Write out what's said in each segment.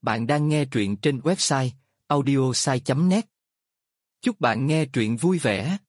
Bạn đang nghe truyện trên website audiosai.net. Chúc bạn nghe truyện vui vẻ.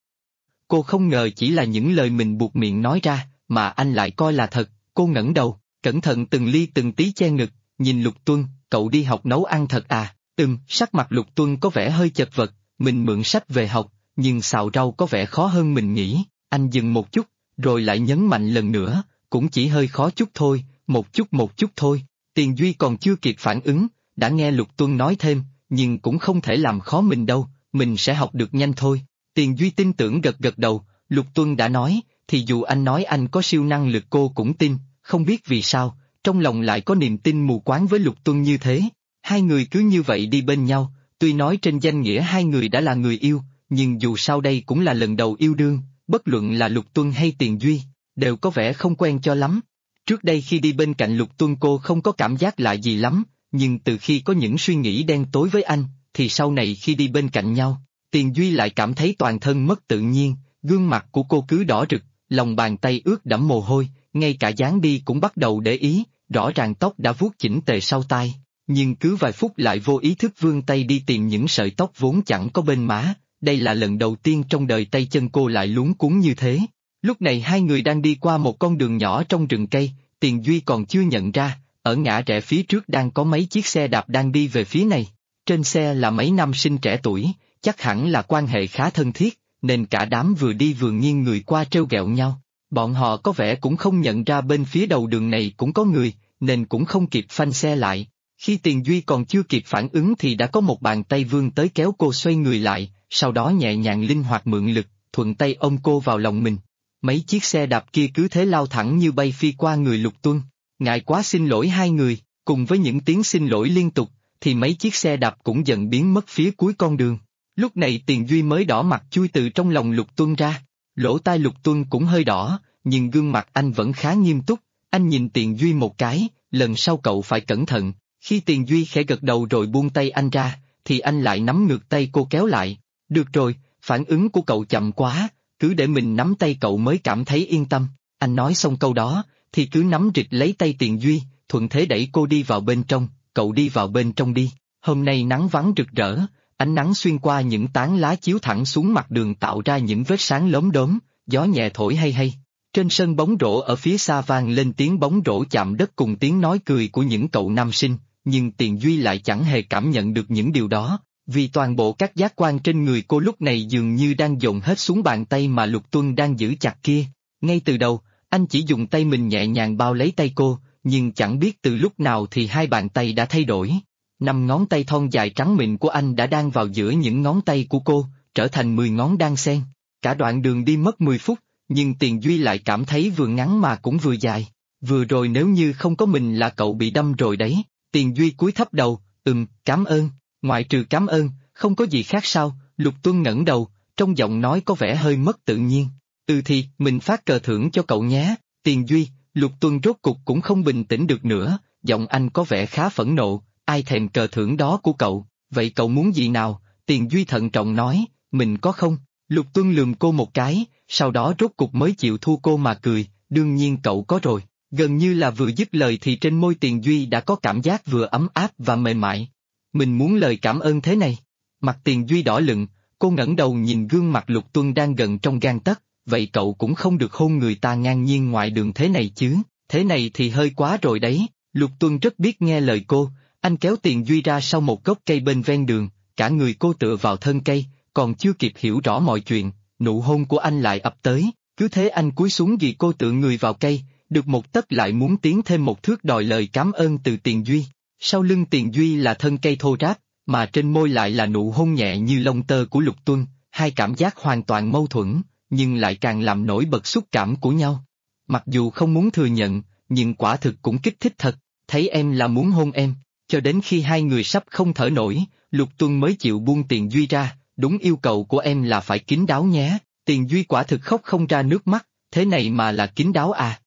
Cô không ngờ chỉ là những lời mình buột miệng nói ra, mà anh lại coi là thật. Cô ngẩng đầu, cẩn thận từng ly từng tí che ngực, nhìn Lục Tuân, cậu đi học nấu ăn thật à? Sắc mặt Lục Tuân có vẻ hơi chật vật, mình mượn sách về học, nhưng xào rau có vẻ khó hơn mình nghĩ. Anh dừng một chút, rồi lại nhấn mạnh lần nữa, cũng chỉ hơi khó chút thôi, một chút thôi. Tiền Duy còn chưa kịp phản ứng, đã nghe Lục Tuân nói thêm, nhưng cũng không thể làm khó mình đâu, mình sẽ học được nhanh thôi. Tiền Duy tin tưởng gật gật đầu, Lục Tuân đã nói, thì dù anh nói anh có siêu năng lực cô cũng tin, không biết vì sao, trong lòng lại có niềm tin mù quáng với Lục Tuân như thế. Hai người cứ như vậy đi bên nhau, tuy nói trên danh nghĩa hai người đã là người yêu, nhưng dù sao đây cũng là lần đầu yêu đương, bất luận là Lục Tuân hay Tiền Duy, đều có vẻ không quen cho lắm. Trước đây khi đi bên cạnh Lục Tuân cô không có cảm giác lạ gì lắm, nhưng từ khi có những suy nghĩ đen tối với anh, thì sau này khi đi bên cạnh nhau, Tiền Duy lại cảm thấy toàn thân mất tự nhiên, gương mặt của cô cứ đỏ rực, lòng bàn tay ướt đẫm mồ hôi, ngay cả dáng đi cũng bắt đầu để ý, rõ ràng tóc đã vuốt chỉnh tề sau tai, nhưng cứ vài phút lại vô ý thức vươn tay đi tìm những sợi tóc vốn chẳng có bên má, đây là lần đầu tiên trong đời tay chân cô lại luống cuống như thế. Lúc này hai người đang đi qua một con đường nhỏ trong rừng cây, Tiền Duy còn chưa nhận ra, ở ngã rẽ phía trước đang có mấy chiếc xe đạp đang đi về phía này. Trên xe là mấy nam sinh trẻ tuổi, chắc hẳn là quan hệ khá thân thiết, nên cả đám vừa đi vừa nghiêng người qua trêu ghẹo nhau. Bọn họ có vẻ cũng không nhận ra bên phía đầu đường này cũng có người, nên cũng không kịp phanh xe lại. Khi Tiền Duy còn chưa kịp phản ứng thì đã có một bàn tay vươn tới kéo cô xoay người lại, sau đó nhẹ nhàng linh hoạt mượn lực, thuận tay ôm cô vào lòng mình. Mấy chiếc xe đạp kia cứ thế lao thẳng như bay phi qua người Lục Tuân. Ngại quá xin lỗi hai người, cùng với những tiếng xin lỗi liên tục, thì mấy chiếc xe đạp cũng dần biến mất phía cuối con đường. Lúc này Tiền Duy mới đỏ mặt chui từ trong lòng Lục Tuân ra, lỗ tai Lục Tuân cũng hơi đỏ, nhưng gương mặt anh vẫn khá nghiêm túc. Anh nhìn Tiền Duy một cái, lần sau cậu phải cẩn thận. Khi Tiền Duy khẽ gật đầu rồi buông tay anh ra, thì anh lại nắm ngược tay cô kéo lại. Được rồi, phản ứng của cậu chậm quá, cứ để mình nắm tay cậu mới cảm thấy yên tâm. Anh nói xong câu đó, thì cứ nắm rịch lấy tay Tiền Duy, thuận thế đẩy cô đi vào bên trong. Cậu đi vào bên trong đi. Hôm nay nắng vắng rực rỡ, ánh nắng xuyên qua những tán lá chiếu thẳng xuống mặt đường tạo ra những vết sáng lốm đốm, gió nhẹ thổi hay hay. Trên sân bóng rổ ở phía xa vang lên tiếng bóng rổ chạm đất cùng tiếng nói cười của những cậu nam sinh, nhưng Tiền Duy lại chẳng hề cảm nhận được những điều đó, vì toàn bộ các giác quan trên người cô lúc này dường như đang dồn hết xuống bàn tay mà Lục Tuân đang giữ chặt kia. Ngay từ đầu, anh chỉ dùng tay mình nhẹ nhàng bao lấy tay cô, nhưng chẳng biết từ lúc nào thì hai bàn tay đã thay đổi. 5 ngón tay thon dài trắng mịn của anh đã đan vào giữa những ngón tay của cô, trở thành 10 ngón đan xen. Cả đoạn đường đi mất 10 phút, nhưng Tiền Duy lại cảm thấy vừa ngắn mà cũng vừa dài. Vừa rồi nếu như không có mình là cậu bị đâm rồi đấy. Tiền Duy cúi thấp đầu, cảm ơn, ngoại trừ cảm ơn, không có gì khác sao? Lục Tuân ngẩng đầu, trong giọng nói có vẻ hơi mất tự nhiên. Thì, mình phát cờ thưởng cho cậu nhé. Tiền Duy, Lục Tuân rốt cục cũng không bình tĩnh được nữa, giọng anh có vẻ khá phẫn nộ, ai thèm cờ thưởng đó của cậu, vậy cậu muốn gì nào? Tiền Duy thận trọng nói, mình có không? Lục Tuân lườm cô một cái, sau đó rốt cục mới chịu thua cô mà cười, đương nhiên cậu có rồi. Gần như là vừa dứt lời thì trên môi Tiền Duy đã có cảm giác vừa ấm áp và mềm mại. Mình muốn lời cảm ơn thế này. Mặt Tiền Duy đỏ lựng, cô ngẩng đầu nhìn gương mặt Lục Tuân đang gần trong gang tấc, vậy cậu cũng không được hôn người ta ngang nhiên ngoài đường thế này chứ, thế này thì hơi quá rồi đấy. Lục Tuân rất biết nghe lời cô, anh kéo Tiền Duy ra sau một gốc cây bên ven đường, cả người cô tựa vào thân cây, còn chưa kịp hiểu rõ mọi chuyện, nụ hôn của anh lại ập tới, cứ thế anh cúi xuống vì cô tựa người vào cây, được một tấc lại muốn tiến thêm một thước đòi lời cảm ơn từ Tiền Duy. Sau lưng Tiền Duy là thân cây thô ráp, mà trên môi lại là nụ hôn nhẹ như lông tơ của Lục Tuân, hai cảm giác hoàn toàn mâu thuẫn, nhưng lại càng làm nổi bật xúc cảm của nhau. Mặc dù không muốn thừa nhận, nhưng quả thực cũng kích thích thật, thấy em là muốn hôn em, cho đến khi hai người sắp không thở nổi, Lục Tuân mới chịu buông Tiền Duy ra, đúng yêu cầu của em là phải kín đáo nhé. Tiền Duy quả thực khóc không ra nước mắt, thế này mà là kín đáo à?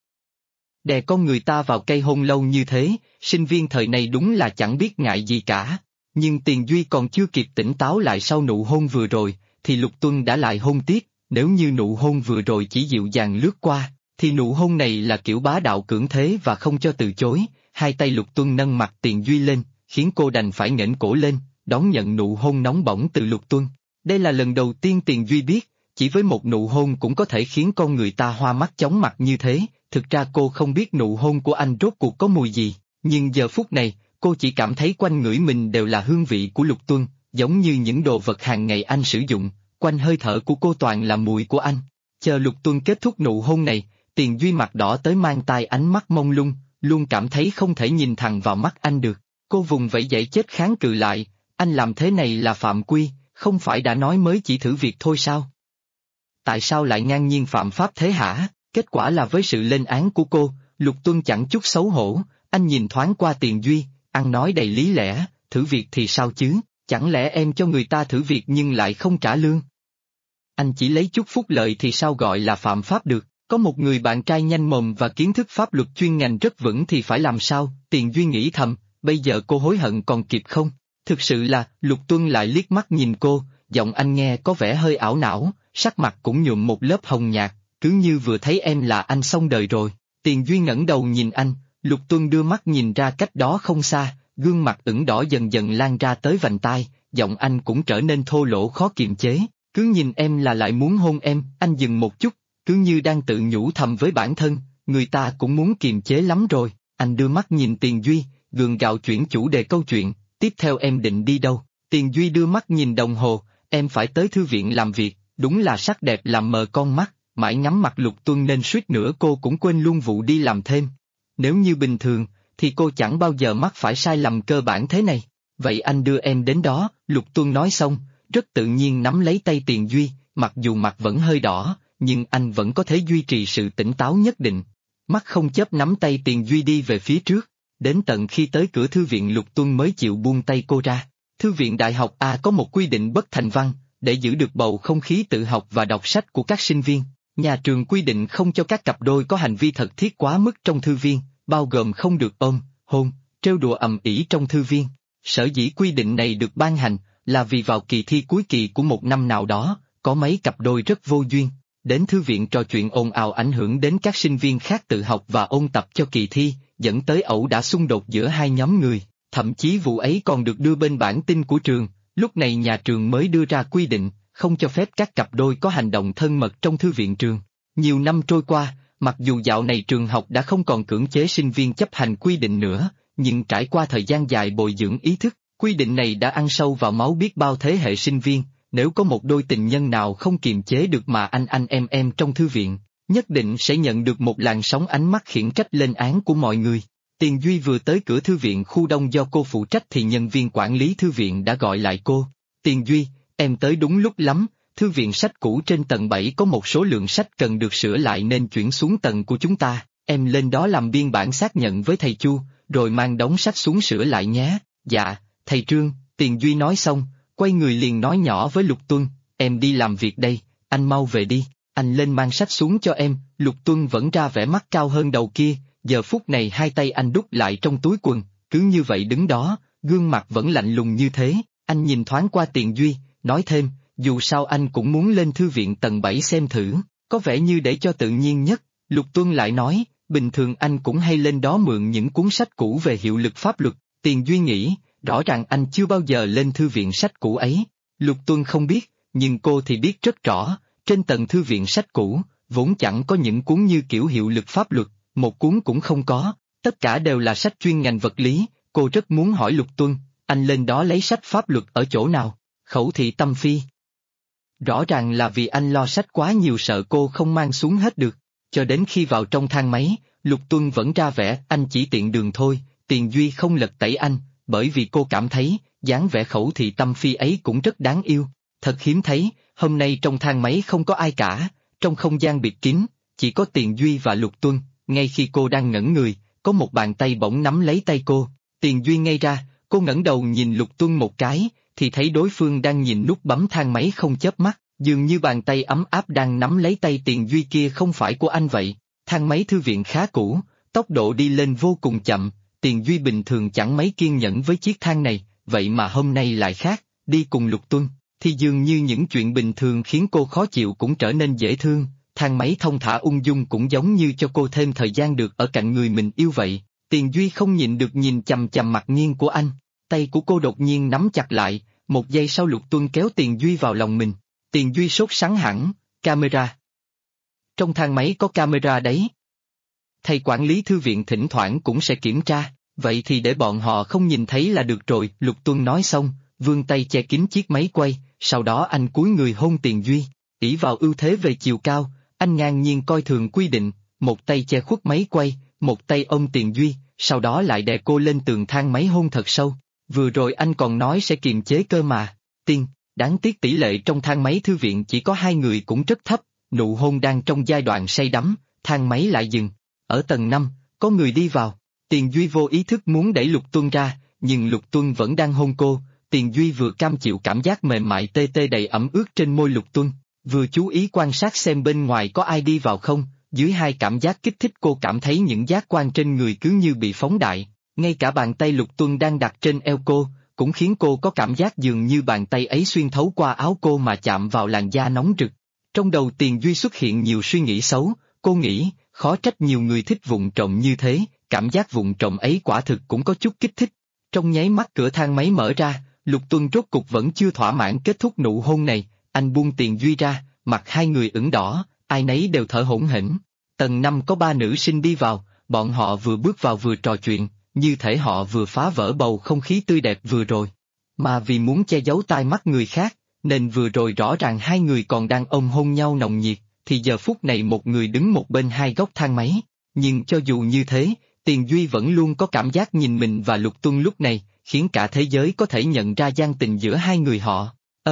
Đè con người ta vào cây hôn lâu như thế, sinh viên thời này đúng là chẳng biết ngại gì cả. Nhưng Tiền Duy còn chưa kịp tỉnh táo lại sau nụ hôn vừa rồi, thì Lục Tuân đã lại hôn tiếp, nếu như nụ hôn vừa rồi chỉ dịu dàng lướt qua, thì nụ hôn này là kiểu bá đạo cưỡng thế và không cho từ chối. Hai tay Lục Tuân nâng mặt Tiền Duy lên, khiến cô đành phải nghển cổ lên, đón nhận nụ hôn nóng bỏng từ Lục Tuân. Đây là lần đầu tiên Tiền Duy biết, chỉ với một nụ hôn cũng có thể khiến con người ta hoa mắt chóng mặt như thế. Thực ra cô không biết nụ hôn của anh rốt cuộc có mùi gì, nhưng giờ phút này, cô chỉ cảm thấy quanh người mình đều là hương vị của Lục Tuân, giống như những đồ vật hàng ngày anh sử dụng, quanh hơi thở của cô toàn là mùi của anh. Chờ Lục Tuân kết thúc nụ hôn này, Tiền Duy mặt đỏ tới mang tai, ánh mắt mông lung, luôn cảm thấy không thể nhìn thẳng vào mắt anh được. Cô vùng vẫy giãy chết kháng cự lại, anh làm thế này là phạm quy, không phải đã nói mới chỉ thử việc thôi sao? Tại sao lại ngang nhiên phạm pháp thế hả? Kết quả là với sự lên án của cô, Lục Tuân chẳng chút xấu hổ, anh nhìn thoáng qua Tiền Duy, ăn nói đầy lý lẽ, thử việc thì sao chứ, chẳng lẽ em cho người ta thử việc nhưng lại không trả lương? Anh chỉ lấy chút phúc lợi thì sao gọi là phạm pháp được, có một người bạn trai nhanh mồm và kiến thức pháp luật chuyên ngành rất vững thì phải làm sao? Tiền Duy nghĩ thầm, bây giờ cô hối hận còn kịp không? Thực sự là, Lục Tuân lại liếc mắt nhìn cô, giọng anh nghe có vẻ hơi ảo não, sắc mặt cũng nhuộm một lớp hồng nhạt, cứ như vừa thấy em là anh xong đời rồi. Tiền Duy ngẩng đầu nhìn anh, Lục Tuân đưa mắt nhìn ra cách đó không xa, gương mặt ửng đỏ dần dần lan ra tới vành tai, giọng anh cũng trở nên thô lỗ khó kiềm chế. Cứ nhìn em là lại muốn hôn em. Anh dừng một chút, cứ như đang tự nhủ thầm với bản thân, người ta cũng muốn kiềm chế lắm rồi. Anh đưa mắt nhìn Tiền Duy, gượng gạo chuyển chủ đề câu chuyện, tiếp theo em định đi đâu? Tiền Duy đưa mắt nhìn đồng hồ, em phải tới thư viện làm việc, đúng là sắc đẹp làm mờ con mắt, mãi ngắm mặt Lục Tuân nên suýt nữa cô cũng quên luôn vụ đi làm thêm. Nếu như bình thường, thì cô chẳng bao giờ mắc phải sai lầm cơ bản thế này. Vậy anh đưa em đến đó, Lục Tuân nói xong, rất tự nhiên nắm lấy tay Tiền Duy, mặc dù mặt vẫn hơi đỏ, nhưng anh vẫn có thể duy trì sự tỉnh táo nhất định. Mắt không chớp nắm tay Tiền Duy đi về phía trước, đến tận khi tới cửa thư viện Lục Tuân mới chịu buông tay cô ra. Thư viện Đại học A có một quy định bất thành văn, để giữ được bầu không khí tự học và đọc sách của các sinh viên. Nhà trường quy định không cho các cặp đôi có hành vi thật thiết quá mức trong thư viên, bao gồm không được ôm, hôn, trêu đùa ầm ĩ trong thư viên. Sở dĩ quy định này được ban hành, là vì vào kỳ thi cuối kỳ của một năm nào đó, có mấy cặp đôi rất vô duyên, đến thư viện trò chuyện ồn ào ảnh hưởng đến các sinh viên khác tự học và ôn tập cho kỳ thi, dẫn tới ẩu đả xung đột giữa hai nhóm người, thậm chí vụ ấy còn được đưa bên bản tin của trường. Lúc này nhà trường mới đưa ra quy định, không cho phép các cặp đôi có hành động thân mật trong thư viện trường. Nhiều năm trôi qua, mặc dù dạo này trường học đã không còn cưỡng chế sinh viên chấp hành quy định nữa, nhưng trải qua thời gian dài bồi dưỡng ý thức, quy định này đã ăn sâu vào máu biết bao thế hệ sinh viên. Nếu có một đôi tình nhân nào không kiềm chế được mà anh em trong thư viện, nhất định sẽ nhận được một làn sóng ánh mắt khiển trách lên án của mọi người. Tiền Duy vừa tới cửa thư viện khu đông do cô phụ trách thì nhân viên quản lý thư viện đã gọi lại cô. Tiền Duy, em tới đúng lúc lắm, thư viện sách cũ trên tầng 7 có một số lượng sách cần được sửa lại nên chuyển xuống tầng của chúng ta, em lên đó làm biên bản xác nhận với thầy Chu, rồi mang đống sách xuống sửa lại nhé. Dạ, thầy Trương, Tiền Duy nói xong, quay người liền nói nhỏ với Lục Tuân, em đi làm việc đây, anh mau về đi, anh lên mang sách xuống cho em. Lục Tuân vẫn ra vẻ mắt cao hơn đầu kia, giờ phút này hai tay anh đút lại trong túi quần, cứ như vậy đứng đó, gương mặt vẫn lạnh lùng như thế. Anh nhìn thoáng qua Tiền Duy, nói thêm, dù sao anh cũng muốn lên thư viện tầng 7 xem thử, có vẻ như để cho tự nhiên nhất. Lục Tuân lại nói, bình thường anh cũng hay lên đó mượn những cuốn sách cũ về hiệu lực pháp luật. Tiền Duy nghĩ, rõ ràng anh chưa bao giờ lên thư viện sách cũ ấy. Lục Tuân không biết, nhưng cô thì biết rất rõ, trên tầng thư viện sách cũ, vốn chẳng có những cuốn như kiểu hiệu lực pháp luật, một cuốn cũng không có, tất cả đều là sách chuyên ngành vật lý. Cô rất muốn hỏi Lục Tuân, anh lên đó lấy sách pháp luật ở chỗ nào? Khẩu thị tâm phi. Rõ ràng là vì anh lo sách quá nhiều sợ cô không mang xuống hết được. Cho đến khi vào trong thang máy, Lục Tuân vẫn ra vẻ anh chỉ tiện đường thôi. Tiền Duy không lật tẩy anh, bởi vì cô cảm thấy dáng vẻ khẩu thị tâm phi ấy cũng rất đáng yêu. Thật hiếm thấy, hôm nay trong thang máy không có ai cả, trong không gian bịt kín, chỉ có Tiền Duy và Lục Tuân. Ngay khi cô đang ngẩn người, có một bàn tay bỗng nắm lấy tay cô. Tiền Duy ngây ra, cô ngẩng đầu nhìn Lục Tuân một cái, thì thấy đối phương đang nhìn nút bấm thang máy không chớp mắt, dường như bàn tay ấm áp đang nắm lấy tay Tiền Duy kia không phải của anh vậy. Thang máy thư viện khá cũ, tốc độ đi lên vô cùng chậm, Tiền Duy bình thường chẳng mấy kiên nhẫn với chiếc thang này, vậy mà hôm nay lại khác, đi cùng Lục Tuân, thì dường như những chuyện bình thường khiến cô khó chịu cũng trở nên dễ thương. Thang máy thông thả ung dung cũng giống như cho cô thêm thời gian được ở cạnh người mình yêu vậy. Tiền Duy không nhịn được nhìn chằm chằm mặt nghiêng của anh. tay của cô đột nhiên nắm chặt lại, một giây sau Lục Tuân kéo Tiền Duy vào lòng mình. Tiền Duy sốt sắng hẳn, camera. Trong thang máy có camera đấy. Thầy quản lý thư viện thỉnh thoảng cũng sẽ kiểm tra, vậy thì để bọn họ không nhìn thấy là được rồi. Lục Tuân nói xong, vươn tay che kín chiếc máy quay, sau đó anh cúi người hôn Tiền Duy, ỷ vào ưu thế về chiều cao, anh ngang nhiên coi thường quy định, một tay che khuất máy quay, một tay ôm Tiền Duy, sau đó lại đè cô lên tường thang máy hôn thật sâu. Vừa rồi anh còn nói sẽ kiềm chế cơ mà. Đáng tiếc tỷ lệ trong thang máy thư viện chỉ có 2 người cũng rất thấp, nụ hôn đang trong giai đoạn say đắm, thang máy lại dừng. Ở tầng 5, có người đi vào. Tiền Duy vô ý thức muốn đẩy Lục Tuân ra, nhưng Lục Tuân vẫn đang hôn cô. Tiền Duy vừa cam chịu cảm giác mềm mại tê tê đầy ẩm ướt trên môi Lục Tuân, vừa chú ý quan sát xem bên ngoài có ai đi vào không. Dưới hai cảm giác kích thích cô cảm thấy những giác quan trên người cứ như bị phóng đại, ngay cả bàn tay Lục Tuân đang đặt trên eo cô, cũng khiến cô có cảm giác dường như bàn tay ấy xuyên thấu qua áo cô mà chạm vào làn da nóng rực. Trong đầu Tiền Duy xuất hiện nhiều suy nghĩ xấu, cô nghĩ, khó trách nhiều người thích vụng trộm như thế, cảm giác vụng trộm ấy quả thực cũng có chút kích thích. Trong nháy mắt cửa thang máy mở ra, Lục Tuân rốt cục vẫn chưa thỏa mãn kết thúc nụ hôn này, anh buông Tiền Duy ra, mặt hai người ửng đỏ, ai nấy đều thở hổn hển. Tầng 5 có 3 nữ sinh đi vào, bọn họ vừa bước vào vừa trò chuyện, như thể họ vừa phá vỡ bầu không khí tươi đẹp vừa rồi. Mà vì muốn che giấu tai mắt người khác, nên vừa rồi rõ ràng hai người còn đang ôm hôn nhau nồng nhiệt, thì giờ phút này một người đứng một bên hai góc thang máy. Nhưng cho dù như thế, Tiền Duy vẫn luôn có cảm giác nhìn mình và Lục Tuân lúc này, khiến cả thế giới có thể nhận ra gian tình giữa hai người họ.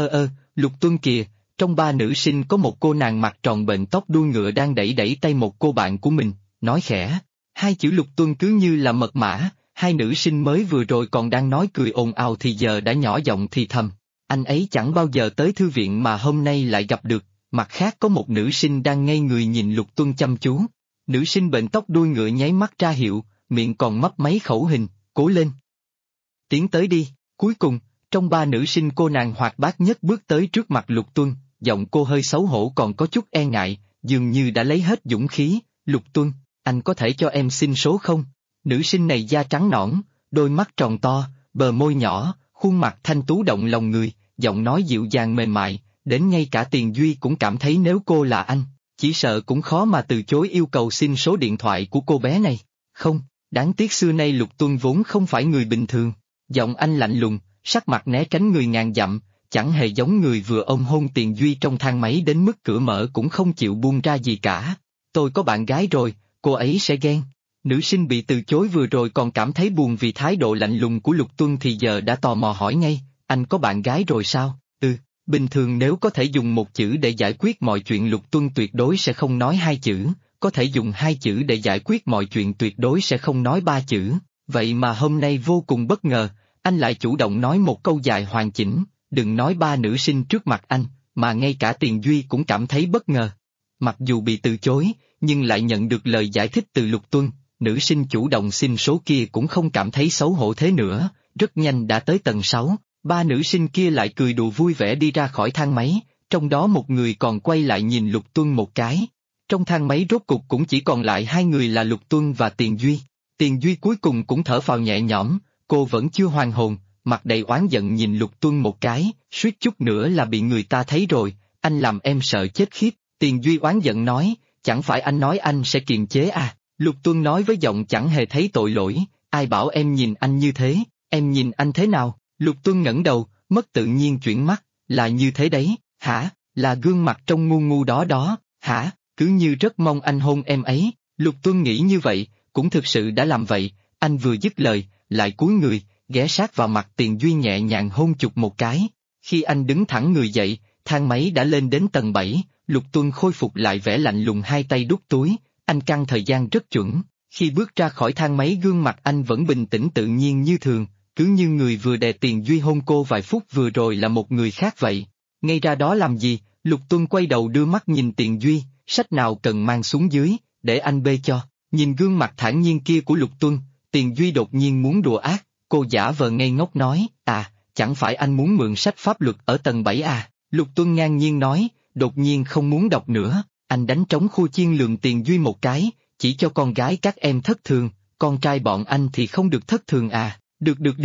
Lục Tuân kìa, trong 3 nữ sinh có một cô nàng mặt tròn bệnh tóc đuôi ngựa đang đẩy đẩy tay một cô bạn của mình, nói khẽ. Hai chữ Lục Tuân cứ như là mật mã, hai nữ sinh mới vừa rồi còn đang nói cười ồn ào thì giờ đã nhỏ giọng thì thầm. Anh ấy chẳng bao giờ tới thư viện mà hôm nay lại gặp được. Mặt khác có một nữ sinh đang ngây người nhìn Lục Tuân chăm chú. Nữ sinh bệnh tóc đuôi ngựa nháy mắt ra hiệu, miệng còn mấp máy khẩu hình, cố lên. Tiến tới đi. Cuối cùng, trong 3 nữ sinh cô nàng hoạt bát nhất bước tới trước mặt Lục Tuân, giọng cô hơi xấu hổ còn có chút e ngại, dường như đã lấy hết dũng khí. Lục Tuân, anh có thể cho em xin số không? Nữ sinh này da trắng nõn, đôi mắt tròn to, bờ môi nhỏ, khuôn mặt thanh tú động lòng người, giọng nói dịu dàng mềm mại, đến ngay cả Tiền Duy cũng cảm thấy nếu cô là anh, chỉ sợ cũng khó mà từ chối yêu cầu xin số điện thoại của cô bé này. Không, đáng tiếc xưa nay Lục Tuân vốn không phải người bình thường, giọng anh lạnh lùng, sắc mặt né tránh người ngàn dặm, chẳng hề giống người vừa ôm hôn Tiền Duy trong thang máy đến mức cửa mở cũng không chịu buông ra gì cả. Tôi có bạn gái rồi, cô ấy sẽ ghen. Nữ sinh bị từ chối vừa rồi còn cảm thấy buồn vì thái độ lạnh lùng của Lục Tuân thì giờ đã tò mò hỏi ngay, anh có bạn gái rồi sao? Bình thường nếu có thể dùng một chữ để giải quyết mọi chuyện Lục Tuân tuyệt đối sẽ không nói 2 chữ, có thể dùng 2 chữ để giải quyết mọi chuyện tuyệt đối sẽ không nói 3 chữ, vậy mà hôm nay vô cùng bất ngờ, anh lại chủ động nói một câu dài hoàn chỉnh, đừng nói 3 nữ sinh trước mặt anh, mà ngay cả Tiền Duy cũng cảm thấy bất ngờ. Mặc dù bị từ chối, nhưng lại nhận được lời giải thích từ Lục Tuân, nữ sinh chủ động xin số kia cũng không cảm thấy xấu hổ thế nữa, rất nhanh đã tới tầng 6. 3 nữ sinh kia lại cười đùa vui vẻ đi ra khỏi thang máy, trong đó một người còn quay lại nhìn Lục Tuân một cái. Trong thang máy rốt cục cũng chỉ còn lại 2 người là Lục Tuân và Tiền Duy. Tiền Duy cuối cùng cũng thở phào nhẹ nhõm, cô vẫn chưa hoàn hồn, mặt đầy oán giận nhìn Lục Tuân một cái, suýt chút nữa là bị người ta thấy rồi, anh làm em sợ chết khiếp. Tiền Duy oán giận nói, chẳng phải anh nói anh sẽ kiềm chế à? Lục Tuân nói với giọng chẳng hề thấy tội lỗi, ai bảo em nhìn anh như thế, em nhìn anh thế nào? Lục Tuân ngẩng đầu, mất tự nhiên chuyển mắt, là như thế đấy, hả, là gương mặt trông ngu ngu đó, hả, cứ như rất mong anh hôn em ấy. Lục Tuân nghĩ như vậy, cũng thực sự đã làm vậy, anh vừa dứt lời, lại cúi người, ghé sát vào mặt Tiền Duy nhẹ nhàng hôn chụp một cái. Khi anh đứng thẳng người dậy, thang máy đã lên đến tầng 7, Lục Tuân khôi phục lại vẻ lạnh lùng hai tay đút túi, anh căn thời gian rất chuẩn, khi bước ra khỏi thang máy gương mặt anh vẫn bình tĩnh tự nhiên như thường. Cứ như người vừa đè Tiền Duy hôn cô vài phút vừa rồi là một người khác vậy. Ngay ra đó làm gì? Lục Tuân quay đầu đưa mắt nhìn Tiền Duy, sách nào cần mang xuống dưới, để anh bê cho. Nhìn gương mặt thản nhiên kia của Lục Tuân, Tiền Duy đột nhiên muốn đùa ác, cô giả vờ ngây ngốc nói, chẳng phải anh muốn mượn sách pháp luật ở tầng 7 à? Lục Tuân ngang nhiên nói, đột nhiên không muốn đọc nữa, anh đánh trống khua chiên lườm Tiền Duy một cái, chỉ cho con gái các em thất thường, con trai bọn anh thì không được thất thường à? Được,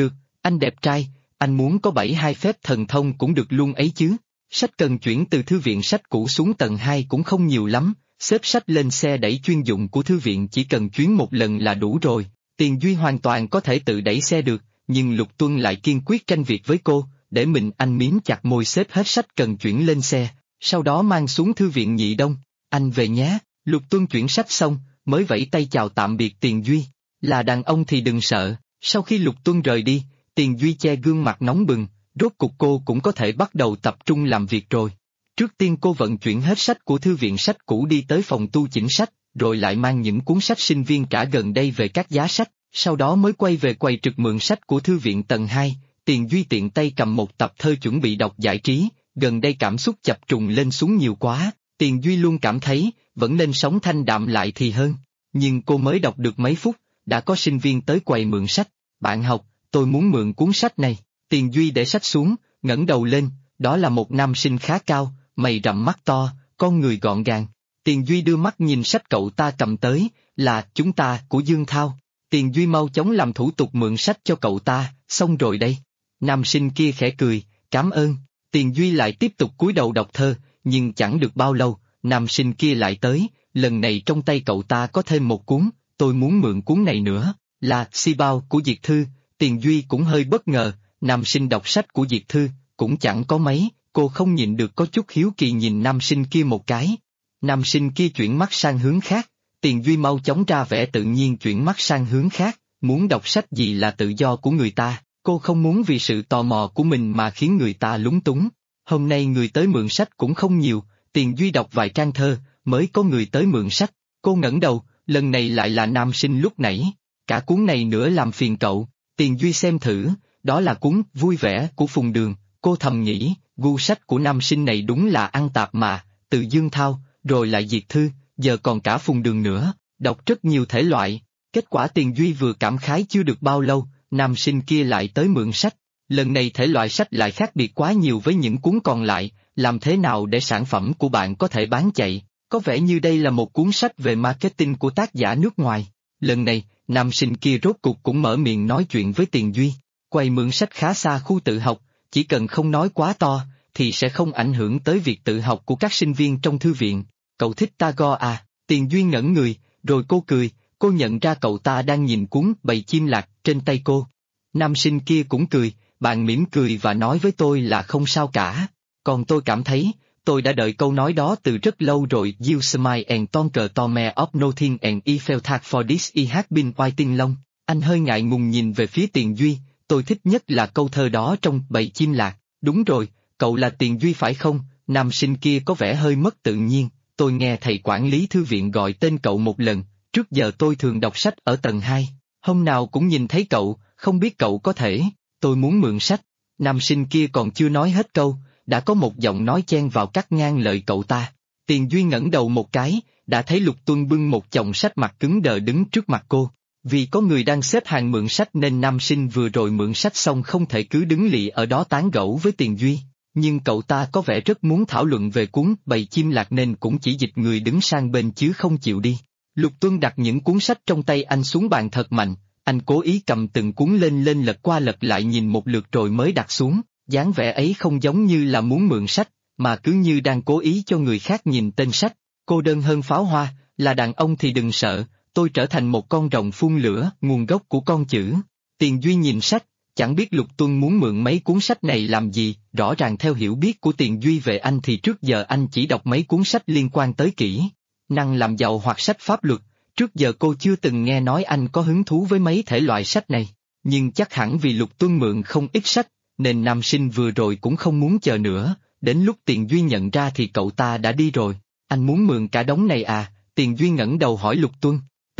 Anh đẹp trai, anh muốn có 7-2 phép thần thông cũng được luôn ấy chứ. Sách cần chuyển từ thư viện sách cũ xuống tầng 2 cũng không nhiều lắm, xếp sách lên xe đẩy chuyên dụng của thư viện chỉ cần chuyến một lần là đủ rồi. Tiền Duy hoàn toàn có thể tự đẩy xe được, nhưng Lục Tuân lại kiên quyết tranh việc với cô, để mình anh miếm chặt môi xếp hết sách cần chuyển lên xe, sau đó mang xuống thư viện Nhị Đông. Anh về nhé. Lục Tuân chuyển sách xong, mới vẫy tay chào tạm biệt Tiền Duy. Là đàn ông thì đừng sợ. Sau khi Lục Tuân rời đi, Tiền Duy che gương mặt nóng bừng, rốt cục cô cũng có thể bắt đầu tập trung làm việc rồi. Trước tiên cô vận chuyển hết sách của thư viện sách cũ đi tới phòng tu chỉnh sách, rồi lại mang những cuốn sách sinh viên trả gần đây về các giá sách, sau đó mới quay về quầy trực mượn sách của thư viện tầng 2. Tiền Duy tiện tay cầm một tập thơ chuẩn bị đọc giải trí, gần đây cảm xúc chập trùng lên xuống nhiều quá, Tiền Duy luôn cảm thấy, vẫn nên sống thanh đạm lại thì hơn. Nhưng cô mới đọc được mấy phút, đã có sinh viên tới quầy mượn sách. Bạn học, tôi muốn mượn cuốn sách này. Tiền Duy để sách xuống, ngẩng đầu lên, đó là một nam sinh khá cao, mày rậm mắt to, con người gọn gàng. Tiền Duy đưa mắt nhìn sách cậu ta cầm tới, là Chúng ta của Dương Thao. Tiền Duy mau chóng làm thủ tục mượn sách cho cậu ta, xong rồi đây. Nam sinh kia khẽ cười, cảm ơn. Tiền Duy lại tiếp tục cúi đầu đọc thơ, nhưng chẳng được bao lâu, nam sinh kia lại tới, lần này trong tay cậu ta có thêm một cuốn, tôi muốn mượn cuốn này nữa, là Si Bao của Diệt Thư. Tiền Duy cũng hơi bất ngờ, nam sinh đọc sách của Diệt Thư, cũng chẳng có mấy, cô không nhịn được có chút hiếu kỳ nhìn nam sinh kia một cái. Nam sinh kia chuyển mắt sang hướng khác, Tiền Duy mau chóng ra vẻ tự nhiên chuyển mắt sang hướng khác, muốn đọc sách gì là tự do của người ta, cô không muốn vì sự tò mò của mình mà khiến người ta lúng túng. Hôm nay người tới mượn sách cũng không nhiều, Tiền Duy đọc vài trang thơ, mới có người tới mượn sách, cô ngẩng đầu, lần này lại là nam sinh lúc nãy, cả cuốn này nữa làm phiền cậu. Tiền Duy xem thử, đó là cuốn Vui Vẻ của Phùng Đường, cô thầm nghĩ, gu sách của nam sinh này đúng là ăn tạp mà, từ Dương Thao, rồi lại Diệt Thư, giờ còn cả Phùng Đường nữa, đọc rất nhiều thể loại. Kết quả Tiền Duy vừa cảm khái chưa được bao lâu, nam sinh kia lại tới mượn sách, lần này thể loại sách lại khác biệt quá nhiều với những cuốn còn lại, làm thế nào để sản phẩm của bạn có thể bán chạy, có vẻ như đây là một cuốn sách về marketing của tác giả nước ngoài. Lần này, nam sinh kia rốt cục cũng mở miệng nói chuyện với Tiền Duy, quầy mượn sách khá xa khu tự học, chỉ cần không nói quá to, thì sẽ không ảnh hưởng tới việc tự học của các sinh viên trong thư viện. Cậu thích Tagore à? Tiền Duy ngẩn người, rồi cô cười, cô nhận ra cậu ta đang nhìn cuốn Bầy Chim Lạc trên tay cô. Nam sinh kia cũng cười, bạn mỉm cười và nói với tôi là không sao cả, còn tôi cảm thấy, tôi đã đợi câu nói đó từ rất lâu rồi. You smile and conquer tome of nothing and I felt hard for this I have been waiting long. Anh hơi ngại ngùng nhìn về phía Tiền Duy, tôi thích nhất là câu thơ đó trong Bầy Chim Lạc. Đúng rồi, cậu là Tiền Duy phải không? Nam sinh kia có vẻ hơi mất tự nhiên, tôi nghe thầy quản lý thư viện gọi tên cậu một lần, trước giờ tôi thường đọc sách ở tầng 2, hôm nào cũng nhìn thấy cậu, không biết cậu có thể, tôi muốn mượn sách. Nam sinh kia còn chưa nói hết câu, đã có một giọng nói chen vào cắt ngang lời cậu ta. Tiền Duy ngẩng đầu một cái, đã thấy Lục Tuân bưng một chồng sách mặt cứng đờ đứng trước mặt cô. Vì có người đang xếp hàng mượn sách nên nam sinh vừa rồi mượn sách xong không thể cứ đứng lì ở đó tán gẫu với Tiền Duy, nhưng cậu ta có vẻ rất muốn thảo luận về cuốn Bầy Chim Lạc nên cũng chỉ dịch người đứng sang bên chứ không chịu đi. Lục Tuân đặt những cuốn sách trong tay anh xuống bàn thật mạnh, anh cố ý cầm từng cuốn lên lật qua lật lại nhìn một lượt rồi mới đặt xuống, dáng vẻ ấy không giống như là muốn mượn sách, mà cứ như đang cố ý cho người khác nhìn tên sách. Cô đơn hơn pháo hoa, là đàn ông thì đừng sợ, tôi trở thành một con rồng phun lửa, nguồn gốc của con chữ. Tiền Duy nhìn sách, chẳng biết Lục Tuân muốn mượn mấy cuốn sách này làm gì, rõ ràng theo hiểu biết của Tiền Duy về anh thì trước giờ anh chỉ đọc mấy cuốn sách liên quan tới kỹ năng làm giàu hoặc sách pháp luật, trước giờ cô chưa từng nghe nói anh có hứng thú với mấy thể loại sách này, nhưng chắc hẳn vì Lục Tuân mượn không ít sách, nên nam sinh vừa rồi cũng không muốn chờ nữa, đến lúc Tiền Duy nhận ra thì cậu ta đã đi rồi. Anh muốn mượn cả đống này à? Tiền Duy ngẩng đầu hỏi Lục Tuân.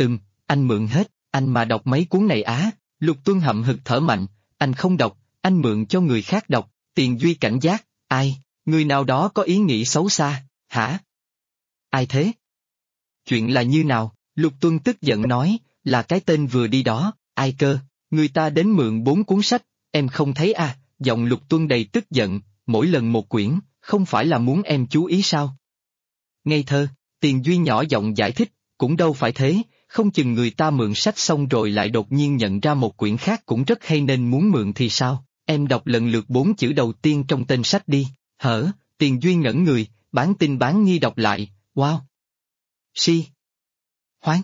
Anh mượn hết, anh mà đọc mấy cuốn này á. Lục Tuân hậm hực thở mạnh, anh không đọc, anh mượn cho người khác đọc. Tiền Duy cảnh giác, ai, người nào đó có ý nghĩ xấu xa, hả? Ai thế? Chuyện là như nào? Lục Tuân tức giận nói, là cái tên vừa đi đó, ai cơ, người ta đến mượn 4 cuốn sách, em không thấy à? Giọng Lục Tuân đầy tức giận, mỗi lần một quyển, không phải là muốn em chú ý sao? Ngây thơ, Tiền Duy nhỏ giọng giải thích, cũng đâu phải thế, không chừng người ta mượn sách xong rồi lại đột nhiên nhận ra một quyển khác cũng rất hay nên muốn mượn thì sao? Em đọc lần lượt 4 chữ đầu tiên trong tên sách đi. Hở, Tiền Duy ngẩn người, bán tin bán nghi đọc lại, wow. Si. Hoáng.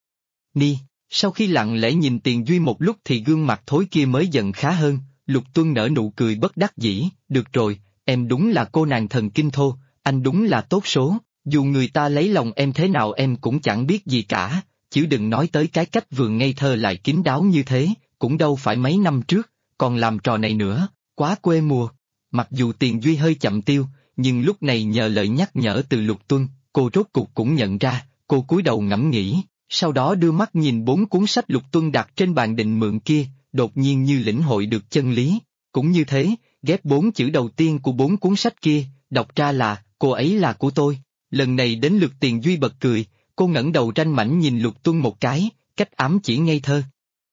Ni. Sau khi lặng lẽ nhìn Tiền Duy một lúc thì gương mặt thối kia mới dần khá hơn, Lục Tuân nở nụ cười bất đắc dĩ, được rồi, em đúng là cô nàng thần kinh thô, anh đúng là tốt số, dù người ta lấy lòng em thế nào em cũng chẳng biết gì cả, chứ đừng nói tới cái cách vừa ngây thơ lại kín đáo như thế, cũng đâu phải mấy năm trước, còn làm trò này nữa, quá quê mùa. Mặc dù Tiền Duy hơi chậm tiêu, nhưng lúc này nhờ lời nhắc nhở từ Lục Tuân, cô rốt cục cũng nhận ra, cô cúi đầu ngẫm nghĩ, sau đó đưa mắt nhìn 4 cuốn sách Lục Tuân đặt trên bàn định mượn kia, đột nhiên như lĩnh hội được chân lý. Cũng như thế, ghép 4 chữ đầu tiên của 4 cuốn sách kia, đọc ra là, cô ấy là của tôi. Lần này đến lượt Tiền Duy bật cười, cô ngẩng đầu ranh mãnh nhìn Lục Tuân một cái, cách ám chỉ ngây thơ.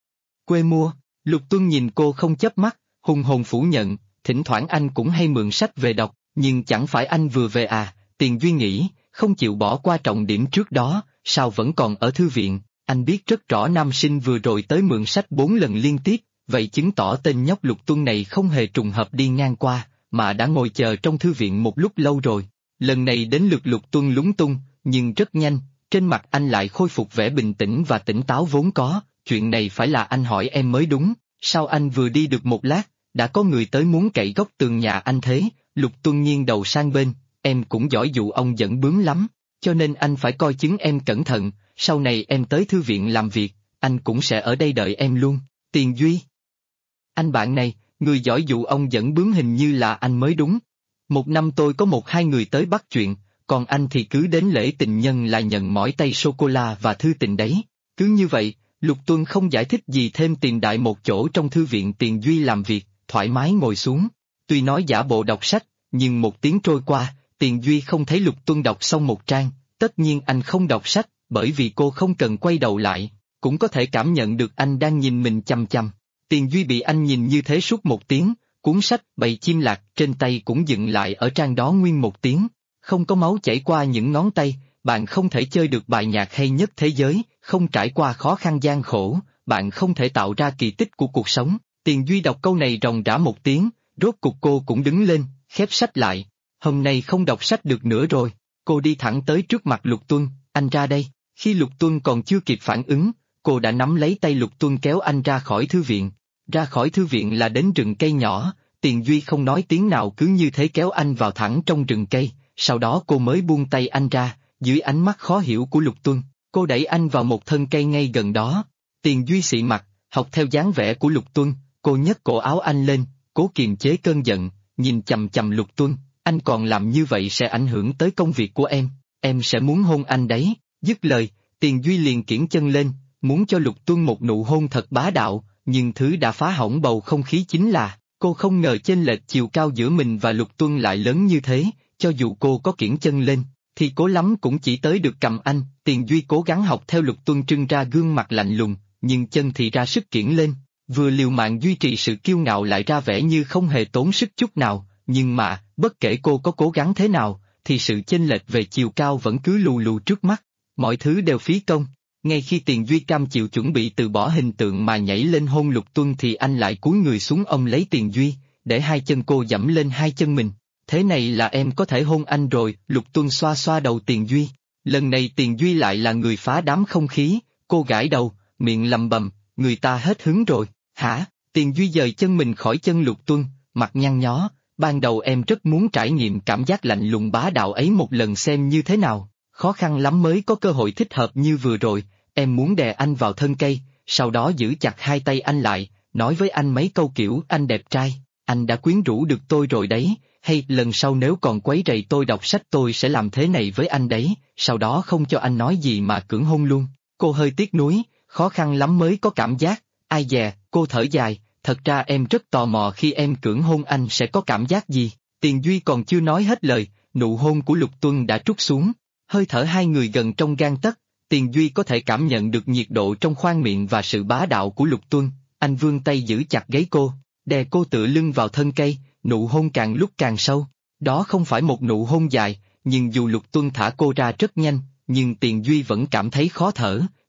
Quê mua, Lục Tuân nhìn cô không chớp mắt, hùng hồn phủ nhận, thỉnh thoảng anh cũng hay mượn sách về đọc, nhưng chẳng phải anh vừa về à, Tiền Duy nghĩ, không chịu bỏ qua trọng điểm trước đó, sao vẫn còn ở thư viện, anh biết rất rõ nam sinh vừa rồi tới mượn sách 4 lần liên tiếp, vậy chứng tỏ tên nhóc Lục Tuân này không hề trùng hợp đi ngang qua, mà đã ngồi chờ trong thư viện một lúc lâu rồi. Lần này đến lượt Lục Tuân lúng tung, nhưng rất nhanh, trên mặt anh lại khôi phục vẻ bình tĩnh và tỉnh táo vốn có, chuyện này phải là anh hỏi em mới đúng, sao anh vừa đi được một lát, đã có người tới muốn cậy góc tường nhà anh thế? Lục Tuân nghiêng đầu sang bên, em cũng giỏi dụ ông dẫn bướm lắm, cho nên anh phải coi chứng em cẩn thận, sau này em tới thư viện làm việc, anh cũng sẽ ở đây đợi em luôn. Tiền Duy. Anh bạn này, người giỏi dụ ông dẫn bướm hình như là anh mới đúng. Một năm tôi có 1-2 người tới bắt chuyện, còn anh thì cứ đến lễ tình nhân là nhận mỏi tay sô-cô-la và thư tình đấy. Cứ như vậy, Lục Tuân không giải thích gì thêm tìm đại một chỗ trong thư viện Tiền Duy làm việc, thoải mái ngồi xuống. Tuy nói giả bộ đọc sách, nhưng một tiếng trôi qua, Tiền Duy không thấy Lục Tuân đọc xong một trang, tất nhiên anh không đọc sách, bởi vì cô không cần quay đầu lại, cũng có thể cảm nhận được anh đang nhìn mình chằm chằm. Tiền Duy bị anh nhìn như thế suốt một tiếng, cuốn sách bầy chim lạc trên tay cũng dừng lại ở trang đó nguyên một tiếng, không có máu chảy qua những ngón tay, bạn không thể chơi được bài nhạc hay nhất thế giới, không trải qua khó khăn gian khổ, bạn không thể tạo ra kỳ tích của cuộc sống. Tiền Duy đọc câu này ròng rã một tiếng, rốt cục cô cũng đứng lên, khép sách lại. Hôm nay không đọc sách được nữa rồi, cô đi thẳng tới trước mặt Lục Tuân, anh ra đây. Khi Lục Tuân còn chưa kịp phản ứng, cô đã nắm lấy tay Lục Tuân kéo anh ra khỏi thư viện. Ra khỏi thư viện là đến rừng cây nhỏ, Tiền Duy không nói tiếng nào cứ như thế kéo anh vào thẳng trong rừng cây, sau đó cô mới buông tay anh ra, dưới ánh mắt khó hiểu của Lục Tuân, cô đẩy anh vào một thân cây ngay gần đó. Tiền Duy xị mặt, học theo dáng vẻ của Lục Tuân, cô nhấc cổ áo anh lên, cố kiềm chế cơn giận, nhìn chằm chằm Lục Tuân, anh còn làm như vậy sẽ ảnh hưởng tới công việc của em sẽ muốn hôn anh đấy. Dứt lời, Tiền Duy liền kiễng chân lên, muốn cho Lục Tuân một nụ hôn thật bá đạo, nhưng thứ đã phá hỏng bầu không khí chính là, cô không ngờ chênh lệch chiều cao giữa mình và Lục Tuân lại lớn như thế, cho dù cô có kiễng chân lên, thì cố lắm cũng chỉ tới được cầm anh. Tiền Duy cố gắng học theo Lục Tuân trưng ra gương mặt lạnh lùng, nhưng chân thì ra sức kiễng lên, vừa liều mạng duy trì sự kiêu ngạo lại ra vẻ như không hề tốn sức chút nào, nhưng mà, bất kể cô có cố gắng thế nào, thì sự chênh lệch về chiều cao vẫn cứ lù lù trước mắt, mọi thứ đều phí công. Ngay khi Tiền Duy cam chịu chuẩn bị từ bỏ hình tượng mà nhảy lên hôn Lục Tuân thì anh lại cúi người xuống ôm lấy Tiền Duy, để hai chân cô dẫm lên hai chân mình. Thế này là em có thể hôn anh rồi. Lục Tuân xoa xoa đầu Tiền Duy. Lần này Tiền Duy lại là người phá đám không khí, cô gãi đầu, miệng lầm bầm, người ta hết hứng rồi. Hả? Tiền Duy dời chân mình khỏi chân Lục Tuân, mặt nhăn nhó, ban đầu em rất muốn trải nghiệm cảm giác lạnh lùng bá đạo ấy một lần xem như thế nào, khó khăn lắm mới có cơ hội thích hợp như vừa rồi, em muốn đè anh vào thân cây, sau đó giữ chặt hai tay anh lại, nói với anh mấy câu kiểu anh đẹp trai, anh đã quyến rũ được tôi rồi đấy, hay lần sau nếu còn quấy rầy tôi đọc sách tôi sẽ làm thế này với anh đấy, sau đó không cho anh nói gì mà cưỡng hôn luôn. Cô hơi tiếc nuối, khó khăn lắm mới có cảm giác, ai dè, cô thở dài, thật ra em rất tò mò khi em cưỡng hôn anh sẽ có cảm giác gì. Tiền Duy còn chưa nói hết lời, nụ hôn của Lục Tuân đã trút xuống, hơi thở hai người gần trong gang tấc, Tiền Duy có thể cảm nhận được nhiệt độ trong khoang miệng và sự bá đạo của Lục Tuân, anh vươn tay giữ chặt gáy cô, đè cô tựa lưng vào thân cây, nụ hôn càng lúc càng sâu. Đó không phải một nụ hôn dài, nhưng dù Lục Tuân thả cô ra rất nhanh, nhưng Tiền Duy vẫn cảm thấy khó thở,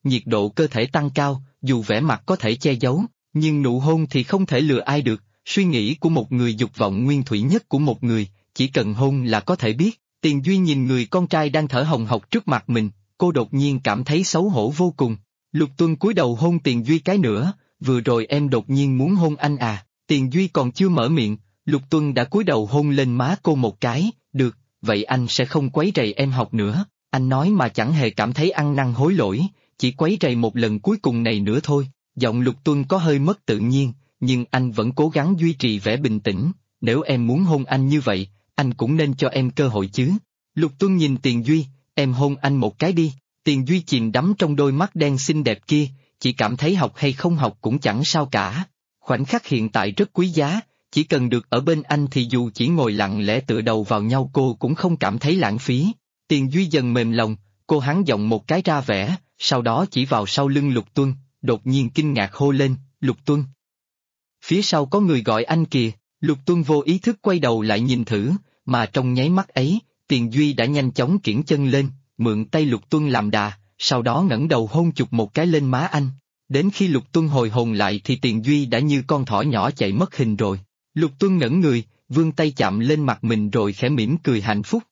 nhiệt độ cơ thể tăng cao, dù vẻ mặt có thể che giấu, nhưng nụ hôn thì không thể lừa ai được, suy nghĩ của một người dục vọng nguyên thủy nhất của một người, chỉ cần hôn là có thể biết. Tiền Duy nhìn người con trai đang thở hồng hộc trước mặt mình, cô đột nhiên cảm thấy xấu hổ vô cùng. Lục Tuân cúi đầu hôn Tiền Duy cái nữa, vừa rồi em đột nhiên muốn hôn anh à, Tiền Duy còn chưa mở miệng, Lục Tuân đã cúi đầu hôn lên má cô một cái, được, vậy anh sẽ không quấy rầy em học nữa, anh nói mà chẳng hề cảm thấy ăn năn hối lỗi, chỉ quấy rầy một lần cuối cùng này nữa thôi, giọng Lục Tuân có hơi mất tự nhiên, nhưng anh vẫn cố gắng duy trì vẻ bình tĩnh, nếu em muốn hôn anh như vậy, anh cũng nên cho em cơ hội chứ. Lục Tuân nhìn Tiền Duy, em hôn anh một cái đi, Tiền Duy chìm đắm trong đôi mắt đen xinh đẹp kia, chỉ cảm thấy học hay không học cũng chẳng sao cả. Khoảnh khắc hiện tại rất quý giá, chỉ cần được ở bên anh thì dù chỉ ngồi lặng lẽ tựa đầu vào nhau cô cũng không cảm thấy lãng phí. Tiền Duy dần mềm lòng, cô hắn giọng một cái ra vẻ, sau đó chỉ vào sau lưng Lục Tuân, đột nhiên kinh ngạc hô lên, Lục Tuân. Phía sau có người gọi anh kìa, Lục Tuân vô ý thức quay đầu lại nhìn thử, mà trong nháy mắt ấy, Tiền Duy đã nhanh chóng kiễng chân lên, mượn tay Lục Tuân làm đà, sau đó ngẩng đầu hôn chụp một cái lên má anh. Đến khi Lục Tuân hồi hồn lại thì Tiền Duy đã như con thỏ nhỏ chạy mất hình rồi. Lục Tuân ngẩng người, vươn tay chạm lên mặt mình rồi khẽ mỉm cười hạnh phúc.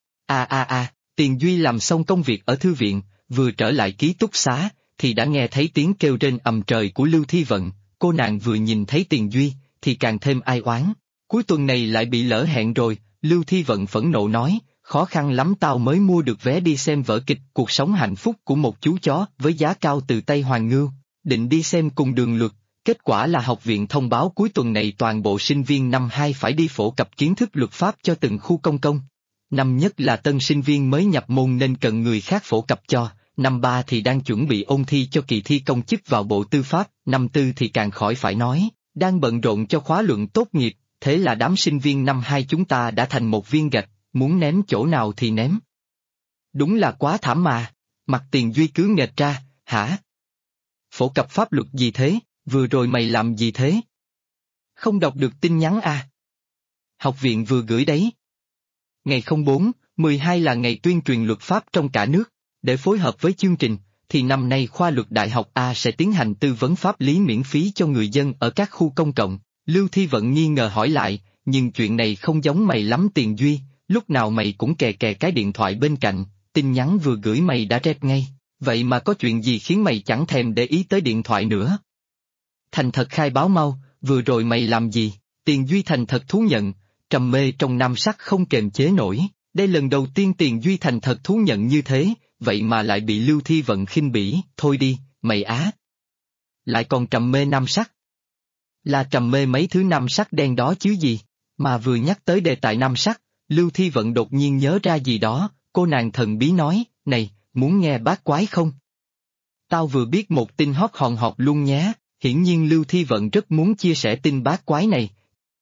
Tiền Duy làm xong công việc ở thư viện, vừa trở lại ký túc xá, thì đã nghe thấy tiếng kêu rên ầm trời của Lưu Thi Vận, cô nàng vừa nhìn thấy Tiền Duy, thì càng thêm ai oán. Cuối tuần này lại bị lỡ hẹn rồi, Lưu Thi Vận phẫn nộ nói, khó khăn lắm tao mới mua được vé đi xem vở kịch Cuộc sống hạnh phúc của một chú chó với giá cao từ tay Hoàng Ngưu, định đi xem cùng Đường Luật, kết quả là học viện thông báo cuối tuần này toàn bộ sinh viên năm 2 phải đi phổ cập kiến thức luật pháp cho từng khu công công. Năm nhất là tân sinh viên mới nhập môn nên cần người khác phổ cập cho, năm 3 thì đang chuẩn bị ôn thi cho kỳ thi công chức vào Bộ Tư pháp, năm 4 thì càng khỏi phải nói, đang bận rộn cho khóa luận tốt nghiệp, thế là đám sinh viên năm 2 chúng ta đã thành một viên gạch, muốn ném chỗ nào thì ném. Đúng là quá thảm mà, mặt Tiền Duy cứ nghệt ra, hả? Phổ cập pháp luật gì thế, vừa rồi mày làm gì thế? Không đọc được tin nhắn à? Học viện vừa gửi đấy. Ngày 04/12 là ngày tuyên truyền luật pháp trong cả nước, để phối hợp với chương trình, thì năm nay khoa luật Đại học A sẽ tiến hành tư vấn pháp lý miễn phí cho người dân ở các khu công cộng. Lưu Thi Vận nghi ngờ hỏi lại, nhưng chuyện này không giống mày lắm Tiền Duy, lúc nào mày cũng kè kè cái điện thoại bên cạnh, tin nhắn vừa gửi mày đã rep ngay, vậy mà có chuyện gì khiến mày chẳng thèm để ý tới điện thoại nữa? Thành thật khai báo mau, vừa rồi mày làm gì? Tiền Duy thành thật thú nhận, trầm mê trong nam sắc không kềm chế nổi, đây lần đầu tiên Tiền Duy thành thật thú nhận như thế, vậy mà lại bị Lưu Thi Vận khinh bỉ, thôi đi, mày á. Lại còn trầm mê nam sắc. Là trầm mê mấy thứ nam sắc đen đó chứ gì, mà vừa nhắc tới đề tài nam sắc, Lưu Thi Vận đột nhiên nhớ ra gì đó, cô nàng thần bí nói, này, muốn nghe bát quái không? Tao vừa biết một tin hot hòn hot luôn nhé, hiển nhiên Lưu Thi Vận rất muốn chia sẻ tin bát quái này.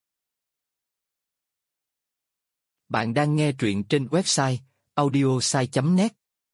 Bạn đang nghe truyện trên website audiosai.net.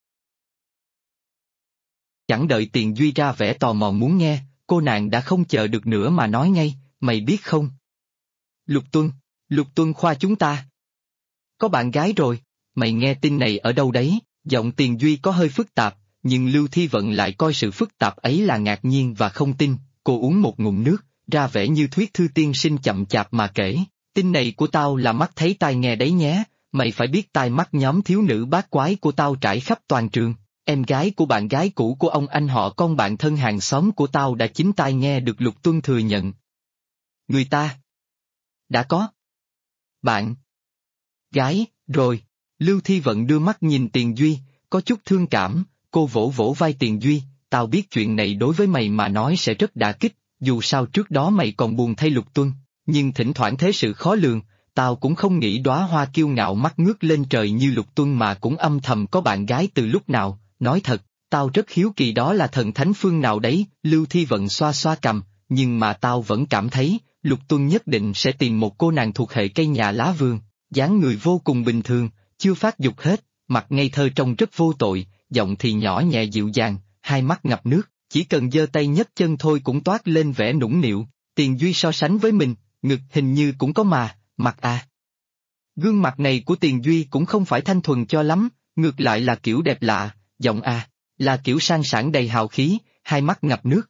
Chẳng đợi Tiền Duy ra vẻ tò mò muốn nghe, cô nàng đã không chờ được nữa mà nói ngay, mày biết không? Lục Tuân khoa chúng ta. Có bạn gái rồi, mày nghe tin này ở đâu đấy? Giọng Tiền Duy có hơi phức tạp, nhưng Lưu Thi Vận lại coi sự phức tạp ấy là ngạc nhiên và không tin, cô uống một ngụm nước, ra vẻ như thuyết thư tiên sinh chậm chạp mà kể, tin này của tao là mắt thấy tai nghe đấy nhé, mày phải biết tai mắt nhóm thiếu nữ bát quái của tao trải khắp toàn trường, em gái của bạn gái cũ của ông anh họ con bạn thân hàng xóm của tao đã chính tai nghe được Lục Tuân thừa nhận. Người ta đã có bạn gái rồi. Lưu Thi Vận đưa mắt nhìn Tiền Duy, có chút thương cảm, cô vỗ vỗ vai Tiền Duy, tao biết chuyện này đối với mày mà nói sẽ rất đả kích, dù sao trước đó mày còn buồn thay Lục Tuân, nhưng thỉnh thoảng thế sự khó lường, tao cũng không nghĩ đóa hoa kiêu ngạo mắt ngước lên trời như Lục Tuân mà cũng âm thầm có bạn gái từ lúc nào, nói thật, tao rất hiếu kỳ đó là thần thánh phương nào đấy, Lưu Thi Vận xoa xoa cằm, nhưng mà tao vẫn cảm thấy, Lục Tuân nhất định sẽ tìm một cô nàng thuộc hệ cây nhà lá vườn, dáng người vô cùng bình thường, chưa phát dục hết, mặt ngây thơ trông rất vô tội, giọng thì nhỏ nhẹ dịu dàng, hai mắt ngập nước, chỉ cần giơ tay nhấc chân thôi cũng toát lên vẻ nũng nịu. Tiền Duy so sánh với mình, ngực hình như cũng có mà, mặt à. Gương mặt này của Tiền Duy cũng không phải thanh thuần cho lắm, ngược lại là kiểu đẹp lạ, giọng à, là kiểu sang sảng đầy hào khí, hai mắt ngập nước.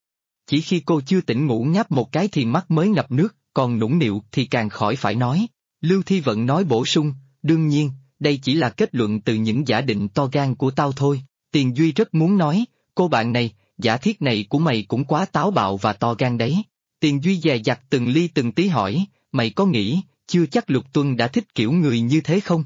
Chỉ khi cô chưa tỉnh ngủ ngáp một cái thì mắt mới ngập nước, còn nũng nịu thì càng khỏi phải nói. Lưu Thi Vận nói bổ sung, đương nhiên, đây chỉ là kết luận từ những giả định to gan của tao thôi. Tiền Duy rất muốn nói, cô bạn này, giả thiết này của mày cũng quá táo bạo và to gan đấy. Tiền Duy dè dặt từng ly từng tí hỏi, mày có nghĩ, chưa chắc Lục Tuân đã thích kiểu người như thế không?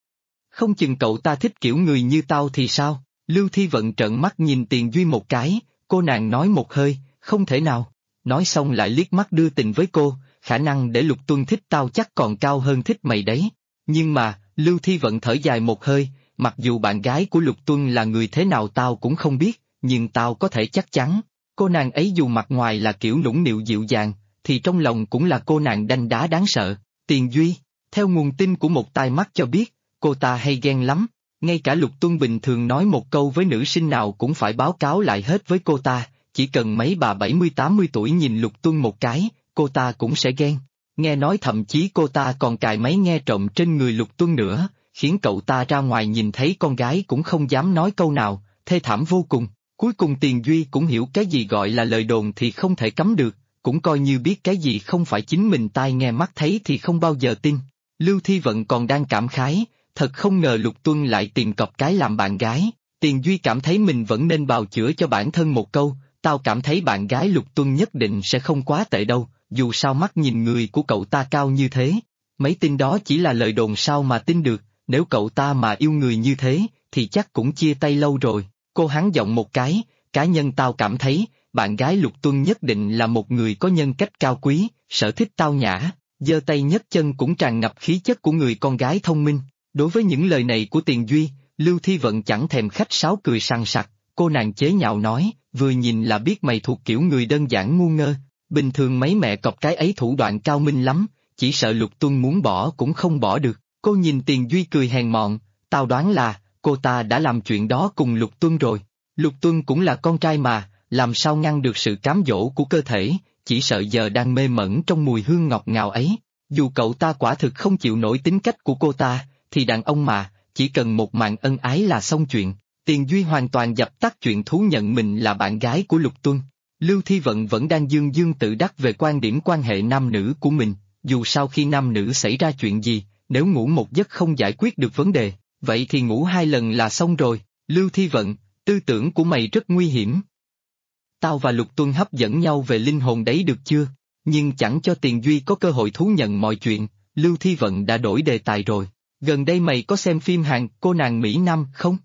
Không chừng cậu ta thích kiểu người như tao thì sao? Lưu Thi Vận trợn mắt nhìn Tiền Duy một cái, cô nàng nói một hơi, không thể nào. Nói xong lại liếc mắt đưa tình với cô, khả năng để Lục Tuân thích tao chắc còn cao hơn thích mày đấy. Nhưng mà, Lưu Thi Vận thở dài một hơi, mặc dù bạn gái của Lục Tuân là người thế nào tao cũng không biết, nhưng tao có thể chắc chắn. Cô nàng ấy dù mặt ngoài là kiểu nũng nịu dịu dàng, thì trong lòng cũng là cô nàng đanh đá đáng sợ. Tiền Duy, theo nguồn tin của một tai mắt cho biết, cô ta hay ghen lắm, ngay cả Lục Tuân bình thường nói một câu với nữ sinh nào cũng phải báo cáo lại hết với cô ta, chỉ cần mấy bà 70-80 tuổi nhìn Lục Tuân một cái, cô ta cũng sẽ ghen. Nghe nói thậm chí cô ta còn cài máy nghe trộm trên người Lục Tuân nữa, khiến cậu ta ra ngoài nhìn thấy con gái cũng không dám nói câu nào, thê thảm vô cùng. Cuối cùng Tiền Duy cũng hiểu cái gì gọi là lời đồn thì không thể cấm được, cũng coi như biết cái gì không phải chính mình tai nghe mắt thấy thì không bao giờ tin. Lưu Thi Vận còn đang cảm khái, thật không ngờ Lục Tuân lại tìm cọc cái làm bạn gái. Tiền Duy cảm thấy mình vẫn nên bào chữa cho bản thân một câu, tao cảm thấy bạn gái Lục Tuân nhất định sẽ không quá tệ đâu, dù sao mắt nhìn người của cậu ta cao như thế. Mấy tin đó chỉ là lời đồn sao mà tin được, nếu cậu ta mà yêu người như thế, thì chắc cũng chia tay lâu rồi. Cô hắn giọng một cái, cá nhân tao cảm thấy, bạn gái Lục Tuân nhất định là một người có nhân cách cao quý, sở thích tao nhã, giơ tay nhấc chân cũng tràn ngập khí chất của người con gái thông minh. Đối với những lời này của Tiền Duy, Lưu Thi Vận chẳng thèm khách sáo cười sằng sặc, cô nàng chế nhạo nói, vừa nhìn là biết mày thuộc kiểu người đơn giản ngu ngơ, bình thường mấy mẹ cọp cái ấy thủ đoạn cao minh lắm, chỉ sợ Lục Tuân muốn bỏ cũng không bỏ được. Cô nhìn Tiền Duy cười hèn mọn, tao đoán là, cô ta đã làm chuyện đó cùng Lục Tuân rồi. Lục Tuân cũng là con trai mà, làm sao ngăn được sự cám dỗ của cơ thể, chỉ sợ giờ đang mê mẩn trong mùi hương ngọt ngào ấy. Dù cậu ta quả thực không chịu nổi tính cách của cô ta, thì đàn ông mà, chỉ cần một màn ân ái là xong chuyện. Tiền Duy hoàn toàn dập tắt chuyện thú nhận mình là bạn gái của Lục Tuân. Lưu Thi Vận vẫn đang dương dương tự đắc về quan điểm quan hệ nam nữ của mình, dù sau khi nam nữ xảy ra chuyện gì, nếu ngủ một giấc không giải quyết được vấn đề, vậy thì ngủ 2 lần là xong rồi. Lưu Thi Vận, tư tưởng của mày rất nguy hiểm. Tao và Lục Tuân hấp dẫn nhau về linh hồn đấy được chưa? Nhưng chẳng cho Tiền Duy có cơ hội thú nhận mọi chuyện, Lưu Thi Vận đã đổi đề tài rồi. Gần đây mày có xem phim Hàn Cô nàng Mỹ Nam không?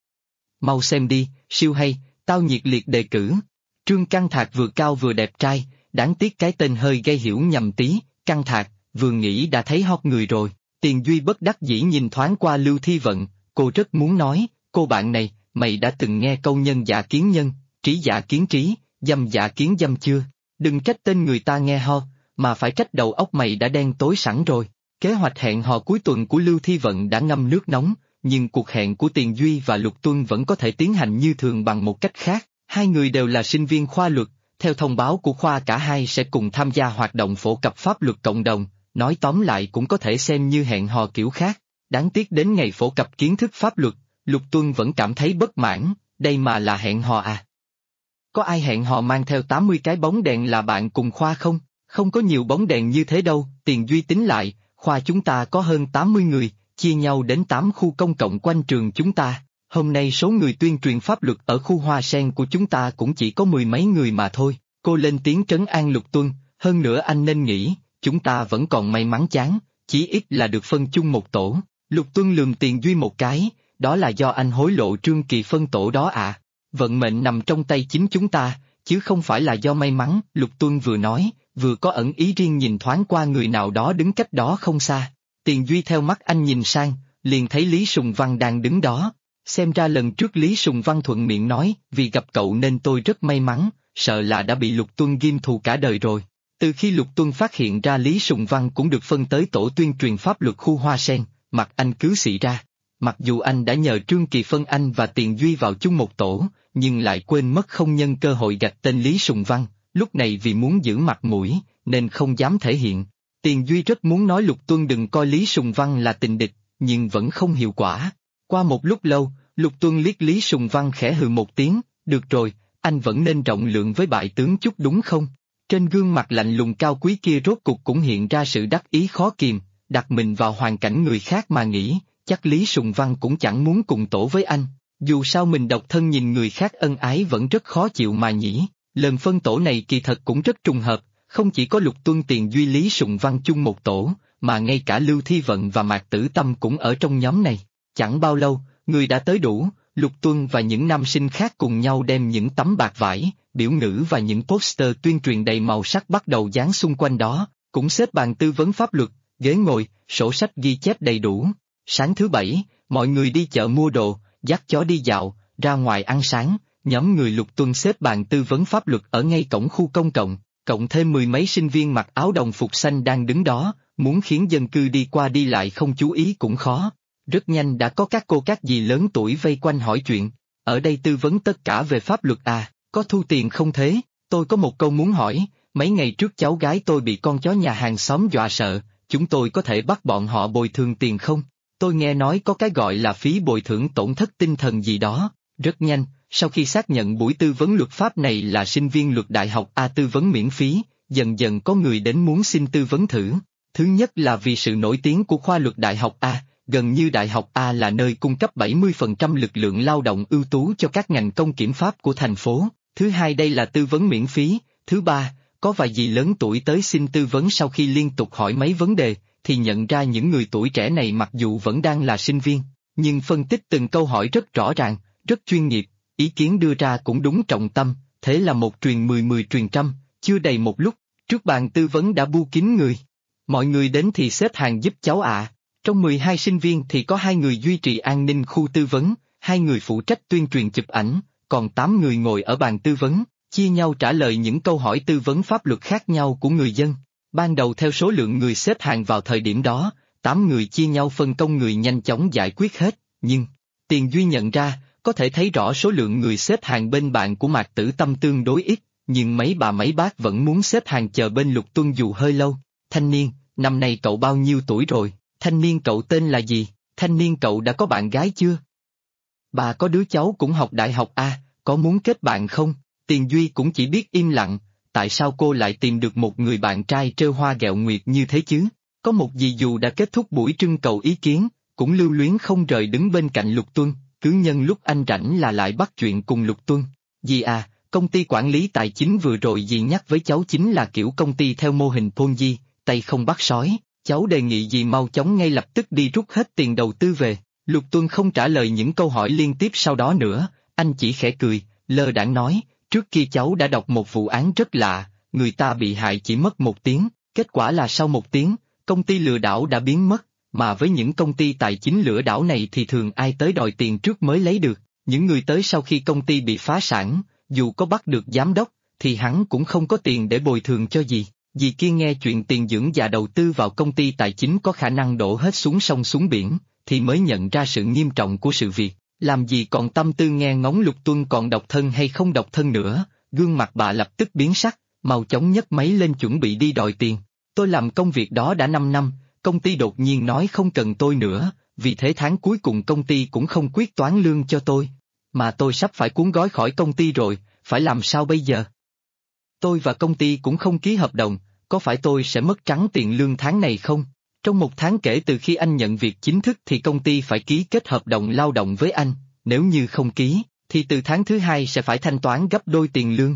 Mau xem đi, siêu hay, tao nhiệt liệt đề cử. Trương Căng Thạc vừa cao vừa đẹp trai, đáng tiếc cái tên hơi gây hiểu nhầm tí, Căng Thạc, vừa nghĩ đã thấy hot người rồi. Tiền Duy bất đắc dĩ nhìn thoáng qua Lưu Thi Vận, cô rất muốn nói, cô bạn này, mày đã từng nghe câu nhân dạ kiến nhân, trí dạ kiến trí, dâm dạ kiến dâm chưa? Đừng trách tên người ta nghe ho, mà phải trách đầu óc mày đã đen tối sẵn rồi. Kế hoạch hẹn hò cuối tuần của Lưu Thi Vận đã ngâm nước nóng, nhưng cuộc hẹn của Tiền Duy và Lục Tuân vẫn có thể tiến hành như thường bằng một cách khác. Hai người đều là sinh viên khoa luật, theo thông báo của khoa cả hai sẽ cùng tham gia hoạt động phổ cập pháp luật cộng đồng, nói tóm lại cũng có thể xem như hẹn hò kiểu khác. Đáng tiếc đến ngày phổ cập kiến thức pháp luật, Lục Tuân vẫn cảm thấy bất mãn, đây mà là hẹn hò à? Có ai hẹn hò mang theo 80 cái bóng đèn là bạn cùng khoa không? Không có nhiều bóng đèn như thế đâu, Tiền Duy tính lại, khoa chúng ta có hơn 80 người, chia nhau đến 8 khu công cộng quanh trường chúng ta. Hôm nay số người tuyên truyền pháp luật ở khu Hoa Sen của chúng ta cũng chỉ có 10 mấy người mà thôi. Cô lên tiếng trấn an Lục Tuân, hơn nữa anh nên nghĩ, chúng ta vẫn còn may mắn chán, chí ít là được phân chung một tổ. Lục Tuân lườm Tiền Duy một cái, đó là do anh hối lộ Trương Kỳ phân tổ đó à. Vận mệnh nằm trong tay chính chúng ta, chứ không phải là do may mắn. Lục Tuân vừa nói, vừa có ẩn ý riêng nhìn thoáng qua người nào đó đứng cách đó không xa. Tiền Duy theo mắt anh nhìn sang, liền thấy Lý Sùng Văn đang đứng đó. Xem ra lần trước Lý Sùng Văn thuận miệng nói, vì gặp cậu nên tôi rất may mắn, sợ là đã bị Lục Tuân ghim thù cả đời rồi. Từ khi Lục Tuân phát hiện ra Lý Sùng Văn cũng được phân tới tổ tuyên truyền pháp luật khu Hoa Sen, mặt anh cứ xị ra. Mặc dù anh đã nhờ Trương Kỳ phân anh và Tiền Duy vào chung một tổ, nhưng lại quên mất không nhân cơ hội gạch tên Lý Sùng Văn, lúc này vì muốn giữ mặt mũi, nên không dám thể hiện. Tiền Duy rất muốn nói Lục Tuân đừng coi Lý Sùng Văn là tình địch, nhưng vẫn không hiệu quả. Qua một lúc lâu, Lục Tuân liếc Lý Sùng Văn khẽ hừ một tiếng, được rồi, anh vẫn nên rộng lượng với bại tướng chút đúng không? Trên gương mặt lạnh lùng cao quý kia rốt cục cũng hiện ra sự đắc ý khó kìm, đặt mình vào hoàn cảnh người khác mà nghĩ, chắc Lý Sùng Văn cũng chẳng muốn cùng tổ với anh, dù sao mình độc thân nhìn người khác ân ái vẫn rất khó chịu mà nhỉ. Lần phân tổ này kỳ thật cũng rất trùng hợp, không chỉ có Lục Tuân Tiền Duy Lý Sùng Văn chung một tổ, mà ngay cả Lưu Thi Vận và Mạc Tử Tâm cũng ở trong nhóm này. Chẳng bao lâu, người đã tới đủ, Lục Tuân và những nam sinh khác cùng nhau đem những tấm bạc vải, biểu ngữ và những poster tuyên truyền đầy màu sắc bắt đầu dán xung quanh đó, cũng xếp bàn tư vấn pháp luật, ghế ngồi, sổ sách ghi chép đầy đủ. Sáng thứ Bảy, mọi người đi chợ mua đồ, dắt chó đi dạo, ra ngoài ăn sáng, nhóm người Lục Tuân xếp bàn tư vấn pháp luật ở ngay cổng khu công cộng, cộng thêm 10 mấy sinh viên mặc áo đồng phục xanh đang đứng đó, muốn khiến dân cư đi qua đi lại không chú ý cũng khó. Rất nhanh đã có các cô các dì lớn tuổi vây quanh hỏi chuyện, ở đây tư vấn tất cả về pháp luật à, có thu tiền không thế? Tôi có một câu muốn hỏi, mấy ngày trước cháu gái tôi bị con chó nhà hàng xóm dọa sợ, chúng tôi có thể bắt bọn họ bồi thường tiền không? Tôi nghe nói có cái gọi là phí bồi thường tổn thất tinh thần gì đó. Rất nhanh, sau khi xác nhận buổi tư vấn luật pháp này là sinh viên luật đại học A tư vấn miễn phí, dần dần có người đến muốn xin tư vấn thử. Thứ nhất là vì sự nổi tiếng của khoa luật đại học A, gần như đại học A là nơi cung cấp 70% lực lượng lao động ưu tú cho các ngành công kiểm pháp của thành phố. Thứ hai đây là tư vấn miễn phí. Thứ ba, có vài dì lớn tuổi tới xin tư vấn sau khi liên tục hỏi mấy vấn đề, thì nhận ra những người tuổi trẻ này mặc dù vẫn đang là sinh viên, nhưng phân tích từng câu hỏi rất rõ ràng, rất chuyên nghiệp, ý kiến đưa ra cũng đúng trọng tâm, thế là một truyền 10 10 truyền trăm, chưa đầy một lúc, trước bàn tư vấn đã bu kín người. Mọi người đến thì xếp hàng giúp cháu ạ. Trong 12 sinh viên thì có 2 người duy trì an ninh khu tư vấn, 2 người phụ trách tuyên truyền chụp ảnh, còn 8 người ngồi ở bàn tư vấn, chia nhau trả lời những câu hỏi tư vấn pháp luật khác nhau của người dân. Ban đầu theo số lượng người xếp hàng vào thời điểm đó, 8 người chia nhau phân công người nhanh chóng giải quyết hết, nhưng Tiền Duy nhận ra, có thể thấy rõ số lượng người xếp hàng bên bạn của Mạc Tử Tâm tương đối ít, nhưng mấy bà mấy bác vẫn muốn xếp hàng chờ bên Lục Tuân dù hơi lâu. Thanh niên, năm nay cậu bao nhiêu tuổi rồi? Thanh niên cậu tên là gì? Thanh niên cậu đã có bạn gái chưa? Bà có đứa cháu cũng học đại học A, có muốn kết bạn không? Tiền Duy cũng chỉ biết im lặng, tại sao cô lại tìm được một người bạn trai trêu hoa ghẹo nguyệt như thế chứ? Có một dì dù đã kết thúc buổi trưng cầu ý kiến, cũng lưu luyến không rời đứng bên cạnh Lục Tuân, cứ nhân lúc anh rảnh là lại bắt chuyện cùng Lục Tuân. Dì à, công ty quản lý tài chính vừa rồi dì nhắc với cháu chính là kiểu công ty theo mô hình Ponzi, tay không bắt sói. Cháu đề nghị dì mau chóng ngay lập tức đi rút hết tiền đầu tư về. Lục Tuân không trả lời những câu hỏi liên tiếp sau đó nữa, anh chỉ khẽ cười, lơ đãng nói, trước kia cháu đã đọc một vụ án rất lạ, người ta bị hại chỉ mất 1 tiếng, kết quả là sau 1 tiếng, công ty lừa đảo đã biến mất, mà với những công ty tài chính lừa đảo này thì thường ai tới đòi tiền trước mới lấy được, những người tới sau khi công ty bị phá sản, dù có bắt được giám đốc, thì hắn cũng không có tiền để bồi thường cho gì. Dì kia nghe chuyện tiền dưỡng già đầu tư vào công ty tài chính có khả năng đổ hết xuống sông xuống biển, thì mới nhận ra sự nghiêm trọng của sự việc, làm gì còn tâm tư nghe ngóng Lục Tuân còn độc thân hay không độc thân nữa, gương mặt bà lập tức biến sắc, mau chóng nhấc máy lên chuẩn bị đi đòi tiền. Tôi làm công việc đó đã 5 năm, công ty đột nhiên nói không cần tôi nữa, vì thế tháng cuối cùng công ty cũng không quyết toán lương cho tôi, mà tôi sắp phải cuốn gói khỏi công ty rồi, phải làm sao bây giờ? Tôi và công ty cũng không ký hợp đồng, có phải tôi sẽ mất trắng tiền lương tháng này không? Trong 1 tháng kể từ khi anh nhận việc chính thức thì công ty phải ký kết hợp đồng lao động với anh, nếu như không ký, thì từ tháng thứ 2 sẽ phải thanh toán gấp đôi tiền lương.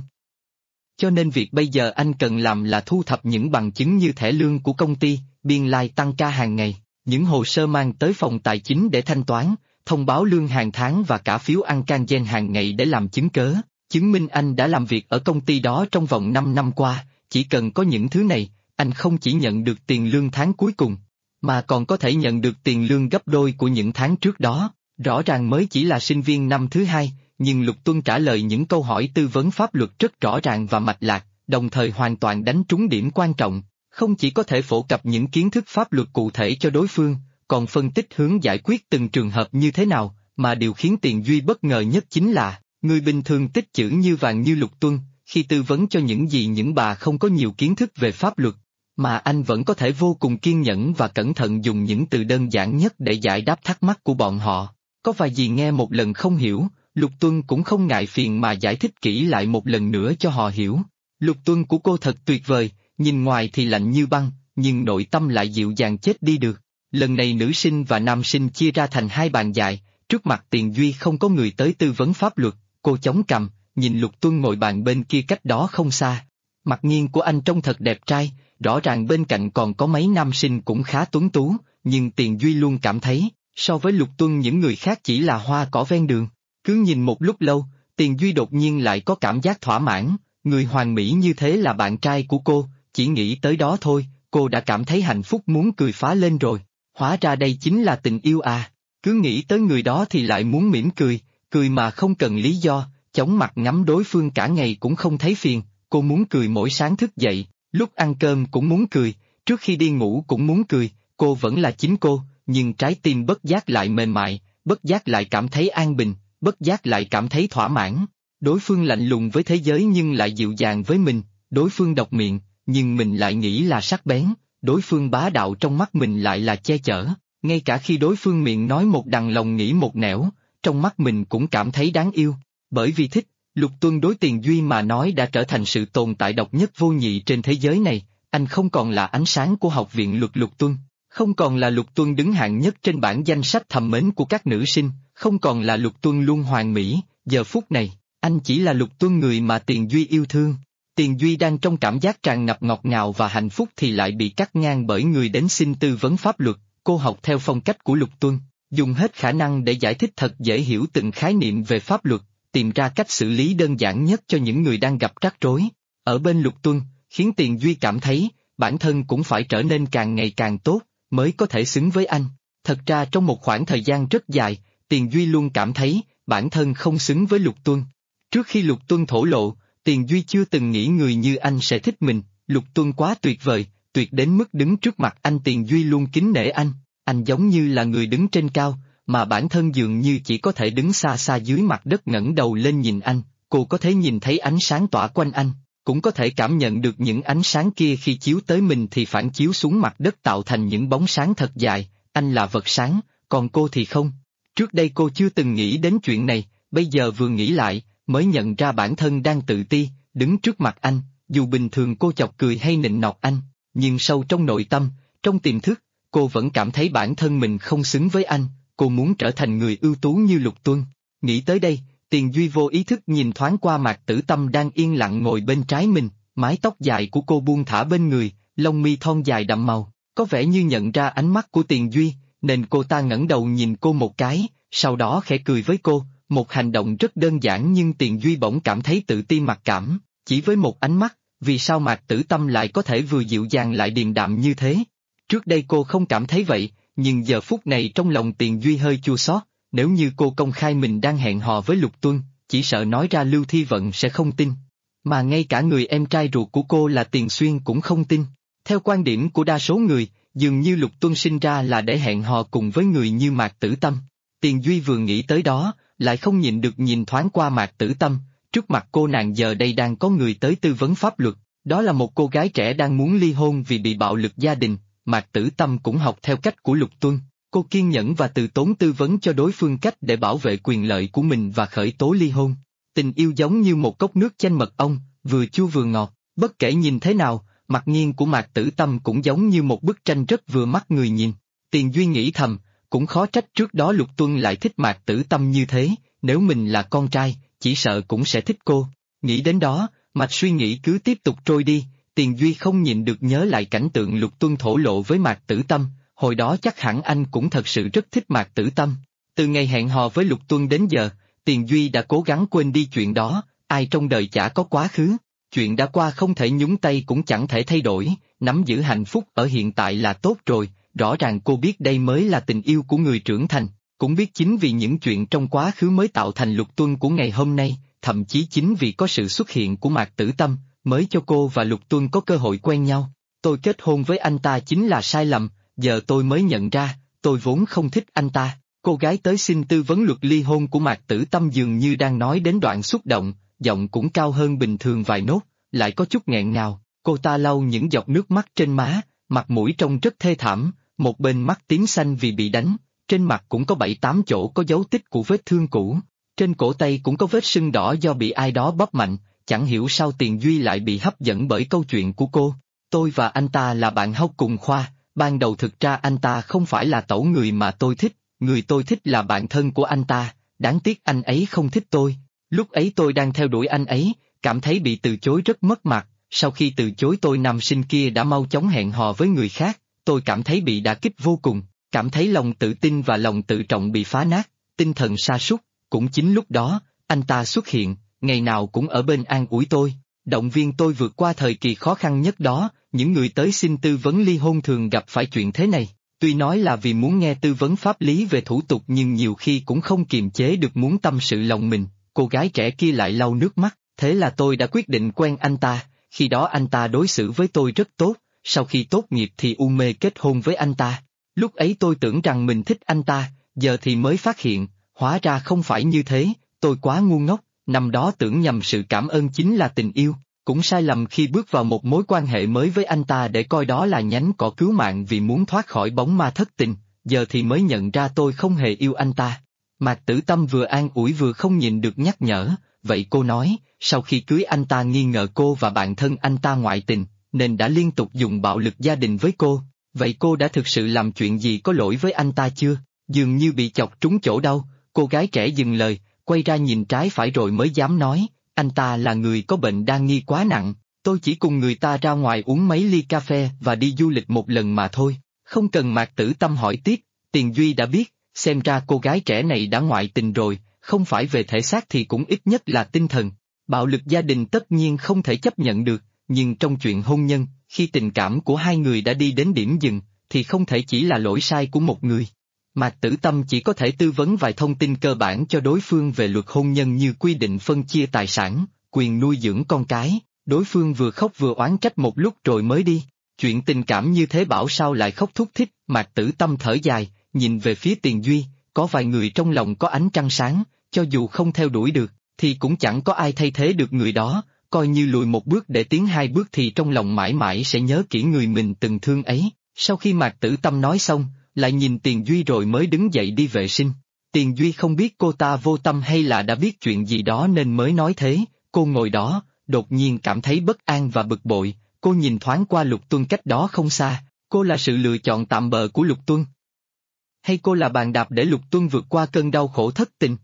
Cho nên việc bây giờ anh cần làm là thu thập những bằng chứng như thẻ lương của công ty, biên lai tăng ca hàng ngày, những hồ sơ mang tới phòng tài chính để thanh toán, thông báo lương hàng tháng và cả phiếu ăn can gen hàng ngày để làm chứng cớ, chứng minh anh đã làm việc ở công ty đó trong vòng 5 năm qua. Chỉ cần có những thứ này, anh không chỉ nhận được tiền lương tháng cuối cùng, mà còn có thể nhận được tiền lương gấp đôi của những tháng trước đó. Rõ ràng mới chỉ là sinh viên năm thứ 2, nhưng Lục Tuân trả lời những câu hỏi tư vấn pháp luật rất rõ ràng và mạch lạc, đồng thời hoàn toàn đánh trúng điểm quan trọng, không chỉ có thể phổ cập những kiến thức pháp luật cụ thể cho đối phương, còn phân tích hướng giải quyết từng trường hợp như thế nào, mà điều khiến Tiền Duy bất ngờ nhất chính là, người bình thường tích chữ như vàng như Lục Tuân, khi tư vấn cho những bà không có nhiều kiến thức về pháp luật, mà anh vẫn có thể vô cùng kiên nhẫn và cẩn thận dùng những từ đơn giản nhất để giải đáp thắc mắc của bọn họ. Có vài gì nghe một lần không hiểu, Lục Tuân cũng không ngại phiền mà giải thích kỹ lại một lần nữa cho họ hiểu. Lục Tuân của cô thật tuyệt vời, nhìn ngoài thì lạnh như băng, nhưng nội tâm lại dịu dàng chết đi được. Lần này nữ sinh và nam sinh chia ra thành hai bàn dài, trước mặt Tiền Duy không có người tới tư vấn pháp luật, cô chống cằm, nhìn Lục Tuân ngồi bàn bên kia cách đó không xa. Mặt nghiêng của anh trông thật đẹp trai, rõ ràng bên cạnh còn có mấy nam sinh cũng khá tuấn tú, nhưng Tiền Duy luôn cảm thấy, so với Lục Tuân những người khác chỉ là hoa cỏ ven đường. Cứ nhìn một lúc lâu, Tiền Duy đột nhiên lại có cảm giác thỏa mãn, người hoàn mỹ như thế là bạn trai của cô, chỉ nghĩ tới đó thôi, cô đã cảm thấy hạnh phúc muốn cười phá lên rồi. Hóa ra đây chính là tình yêu à, cứ nghĩ tới người đó thì lại muốn mỉm cười, cười mà không cần lý do, chóng mặt ngắm đối phương cả ngày cũng không thấy phiền, cô muốn cười mỗi sáng thức dậy, lúc ăn cơm cũng muốn cười, trước khi đi ngủ cũng muốn cười, cô vẫn là chính cô, nhưng trái tim bất giác lại mềm mại, bất giác lại cảm thấy an bình, bất giác lại cảm thấy thỏa mãn. Đối phương lạnh lùng với thế giới nhưng lại dịu dàng với mình, đối phương độc miệng, nhưng mình lại nghĩ là sắc bén, đối phương bá đạo trong mắt mình lại là che chở, ngay cả khi đối phương miệng nói một đằng lòng nghĩ một nẻo, trong mắt mình cũng cảm thấy đáng yêu. Bởi vì thích, Lục Tuân đối Tiền Duy mà nói đã trở thành sự tồn tại độc nhất vô nhị trên thế giới này, anh không còn là ánh sáng của học viện luật Lục Tuân, không còn là Lục Tuân đứng hạng nhất trên bảng danh sách thầm mến của các nữ sinh, không còn là Lục Tuân luôn hoàn mỹ, giờ phút này, anh chỉ là Lục Tuân người mà Tiền Duy yêu thương. Tiền Duy đang trong cảm giác tràn ngập ngọt ngào và hạnh phúc thì lại bị cắt ngang bởi người đến xin tư vấn pháp luật, cô học theo phong cách của Lục Tuân, dùng hết khả năng để giải thích thật dễ hiểu từng khái niệm về pháp luật, tìm ra cách xử lý đơn giản nhất cho những người đang gặp rắc rối. Ở bên Lục Tuân, khiến Tiền Duy cảm thấy, bản thân cũng phải trở nên càng ngày càng tốt, mới có thể xứng với anh. Thật ra trong một khoảng thời gian rất dài, Tiền Duy luôn cảm thấy, bản thân không xứng với Lục Tuân. Trước khi Lục Tuân thổ lộ, Tiền Duy chưa từng nghĩ người như anh sẽ thích mình, Lục Tuân quá tuyệt vời, tuyệt đến mức đứng trước mặt anh Tiền Duy luôn kính nể anh giống như là người đứng trên cao, mà bản thân dường như chỉ có thể đứng xa xa dưới mặt đất ngẩng đầu lên nhìn anh, cô có thể nhìn thấy ánh sáng tỏa quanh anh, cũng có thể cảm nhận được những ánh sáng kia khi chiếu tới mình thì phản chiếu xuống mặt đất tạo thành những bóng sáng thật dài, anh là vật sáng, còn cô thì không. Trước đây cô chưa từng nghĩ đến chuyện này, bây giờ vừa nghĩ lại, mới nhận ra bản thân đang tự ti, đứng trước mặt anh, dù bình thường cô chọc cười hay nịnh nọt anh, nhưng sâu trong nội tâm, trong tiềm thức, cô vẫn cảm thấy bản thân mình không xứng với anh, cô muốn trở thành người ưu tú như Lục Tuân. Nghĩ tới đây, Tiền Duy vô ý thức nhìn thoáng qua Mạc Tử Tâm đang yên lặng ngồi bên trái mình, mái tóc dài của cô buông thả bên người, lông mi thon dài đậm màu, có vẻ như nhận ra ánh mắt của Tiền Duy, nên cô ta ngẩng đầu nhìn cô một cái, sau đó khẽ cười với cô, một hành động rất đơn giản nhưng Tiền Duy bỗng cảm thấy tự ti mặc cảm, chỉ với một ánh mắt, vì sao Mạc Tử Tâm lại có thể vừa dịu dàng lại điềm đạm như thế? Trước đây cô không cảm thấy vậy, nhưng giờ phút này trong lòng Tiền Duy hơi chua xót, nếu như cô công khai mình đang hẹn hò với Lục Tuân, chỉ sợ nói ra Lưu Thi Vận sẽ không tin. Mà ngay cả người em trai ruột của cô là Tiền Xuyên cũng không tin. Theo quan điểm của đa số người, dường như Lục Tuân sinh ra là để hẹn hò cùng với người như Mạc Tử Tâm. Tiền Duy vừa nghĩ tới đó, lại không nhịn được nhìn thoáng qua Mạc Tử Tâm, trước mặt cô nàng giờ đây đang có người tới tư vấn pháp luật, đó là một cô gái trẻ đang muốn ly hôn vì bị bạo lực gia đình. Mạc Tử Tâm cũng học theo cách của Lục Tuân, cô kiên nhẫn và từ tốn tư vấn cho đối phương cách để bảo vệ quyền lợi của mình và khởi tố ly hôn. Tình yêu giống như một cốc nước chanh mật ong, vừa chua vừa ngọt, bất kể nhìn thế nào, mặt nghiêng của Mạc Tử Tâm cũng giống như một bức tranh rất vừa mắt người nhìn. Tiền Duy nghĩ thầm, cũng khó trách trước đó Lục Tuân lại thích Mạc Tử Tâm như thế, nếu mình là con trai, chỉ sợ cũng sẽ thích cô. Nghĩ đến đó, mạch suy nghĩ cứ tiếp tục trôi đi. Tiền Duy không nhịn được nhớ lại cảnh tượng Lục Tuân thổ lộ với Mạc Tử Tâm, hồi đó chắc hẳn anh cũng thật sự rất thích Mạc Tử Tâm. Từ ngày hẹn hò với Lục Tuân đến giờ, Tiền Duy đã cố gắng quên đi chuyện đó, ai trong đời chả có quá khứ, chuyện đã qua không thể nhúng tay cũng chẳng thể thay đổi, nắm giữ hạnh phúc ở hiện tại là tốt rồi, rõ ràng cô biết đây mới là tình yêu của người trưởng thành, cũng biết chính vì những chuyện trong quá khứ mới tạo thành Lục Tuân của ngày hôm nay, thậm chí chính vì có sự xuất hiện của Mạc Tử Tâm, mới cho cô và Lục Tuân có cơ hội quen nhau. Tôi kết hôn với anh ta chính là sai lầm, giờ tôi mới nhận ra, tôi vốn không thích anh ta. Cô gái tới xin tư vấn luật ly hôn của Mạc Tử Tâm dường như đang nói đến đoạn xúc động, giọng cũng cao hơn bình thường vài nốt, lại có chút nghẹn ngào. Cô ta lau những giọt nước mắt trên má, mặt mũi trông rất thê thảm, một bên mắt tím xanh vì bị đánh, trên mặt cũng có 7-8 chỗ có dấu tích của vết thương cũ, trên cổ tay cũng có vết sưng đỏ do bị ai đó bóp mạnh, chẳng hiểu sao Tiền Duy lại bị hấp dẫn bởi câu chuyện của cô. Tôi và anh ta là bạn học cùng khoa, ban đầu thực ra anh ta không phải là tẩu người mà tôi thích, người tôi thích là bạn thân của anh ta, đáng tiếc anh ấy không thích tôi. Lúc ấy tôi đang theo đuổi anh ấy, cảm thấy bị từ chối rất mất mặt, sau khi từ chối tôi nam sinh kia đã mau chóng hẹn hò với người khác, tôi cảm thấy bị đả kích vô cùng, cảm thấy lòng tự tin và lòng tự trọng bị phá nát, tinh thần sa sút. Cũng chính lúc đó, anh ta xuất hiện, ngày nào cũng ở bên an ủi tôi, động viên tôi vượt qua thời kỳ khó khăn nhất đó. Những người tới xin tư vấn ly hôn thường gặp phải chuyện thế này, tuy nói là vì muốn nghe tư vấn pháp lý về thủ tục nhưng nhiều khi cũng không kiềm chế được muốn tâm sự lòng mình. Cô gái trẻ kia lại lau nước mắt, thế là tôi đã quyết định quen anh ta, khi đó anh ta đối xử với tôi rất tốt, sau khi tốt nghiệp thì u mê kết hôn với anh ta. Lúc ấy tôi tưởng rằng mình thích anh ta, giờ thì mới phát hiện, hóa ra không phải như thế, tôi quá ngu ngốc, năm đó tưởng nhầm sự cảm ơn chính là tình yêu, cũng sai lầm khi bước vào một mối quan hệ mới với anh ta để coi đó là nhánh cỏ cứu mạng vì muốn thoát khỏi bóng ma thất tình, giờ thì mới nhận ra tôi không hề yêu anh ta. Mạc Tử Tâm vừa an ủi vừa không nhịn được nhắc nhở, vậy cô nói, sau khi cưới anh ta nghi ngờ cô và bạn thân anh ta ngoại tình, nên đã liên tục dùng bạo lực gia đình với cô, vậy cô đã thực sự làm chuyện gì có lỗi với anh ta chưa? Dường như bị chọc trúng chỗ đau, cô gái trẻ dừng lời, quay ra nhìn trái phải rồi mới dám nói, anh ta là người có bệnh đa nghi quá nặng, tôi chỉ cùng người ta ra ngoài uống mấy ly cà phê và đi du lịch một lần mà thôi, không cần Mạc Tử Tâm hỏi tiếp, Tiền Duy đã biết, xem ra cô gái trẻ này đã ngoại tình rồi, không phải về thể xác thì cũng ít nhất là tinh thần. Bạo lực gia đình tất nhiên không thể chấp nhận được, nhưng trong chuyện hôn nhân, khi tình cảm của hai người đã đi đến điểm dừng, thì không thể chỉ là lỗi sai của một người. Mạc Tử Tâm chỉ có thể tư vấn vài thông tin cơ bản cho đối phương về luật hôn nhân như quy định phân chia tài sản, quyền nuôi dưỡng con cái, đối phương vừa khóc vừa oán trách một lúc rồi mới đi. Chuyện tình cảm như thế bảo sao lại khóc thúc thích, Mạc Tử Tâm thở dài, nhìn về phía Tiền Duy, có vài người trong lòng có ánh trăng sáng, cho dù không theo đuổi được, thì cũng chẳng có ai thay thế được người đó, coi như lùi một bước để tiến hai bước thì trong lòng mãi mãi sẽ nhớ kỹ người mình từng thương ấy. Sau khi Mạc Tử Tâm nói xong, lại nhìn Tiền Duy rồi mới đứng dậy đi vệ sinh. Tiền Duy không biết cô ta vô tâm hay là đã biết chuyện gì đó nên mới nói thế, cô ngồi đó, đột nhiên cảm thấy bất an và bực bội, cô nhìn thoáng qua Lục Tuân cách đó không xa, cô là sự lựa chọn tạm bợ của Lục Tuân? Hay cô là bàn đạp để Lục Tuân vượt qua cơn đau khổ thất tình?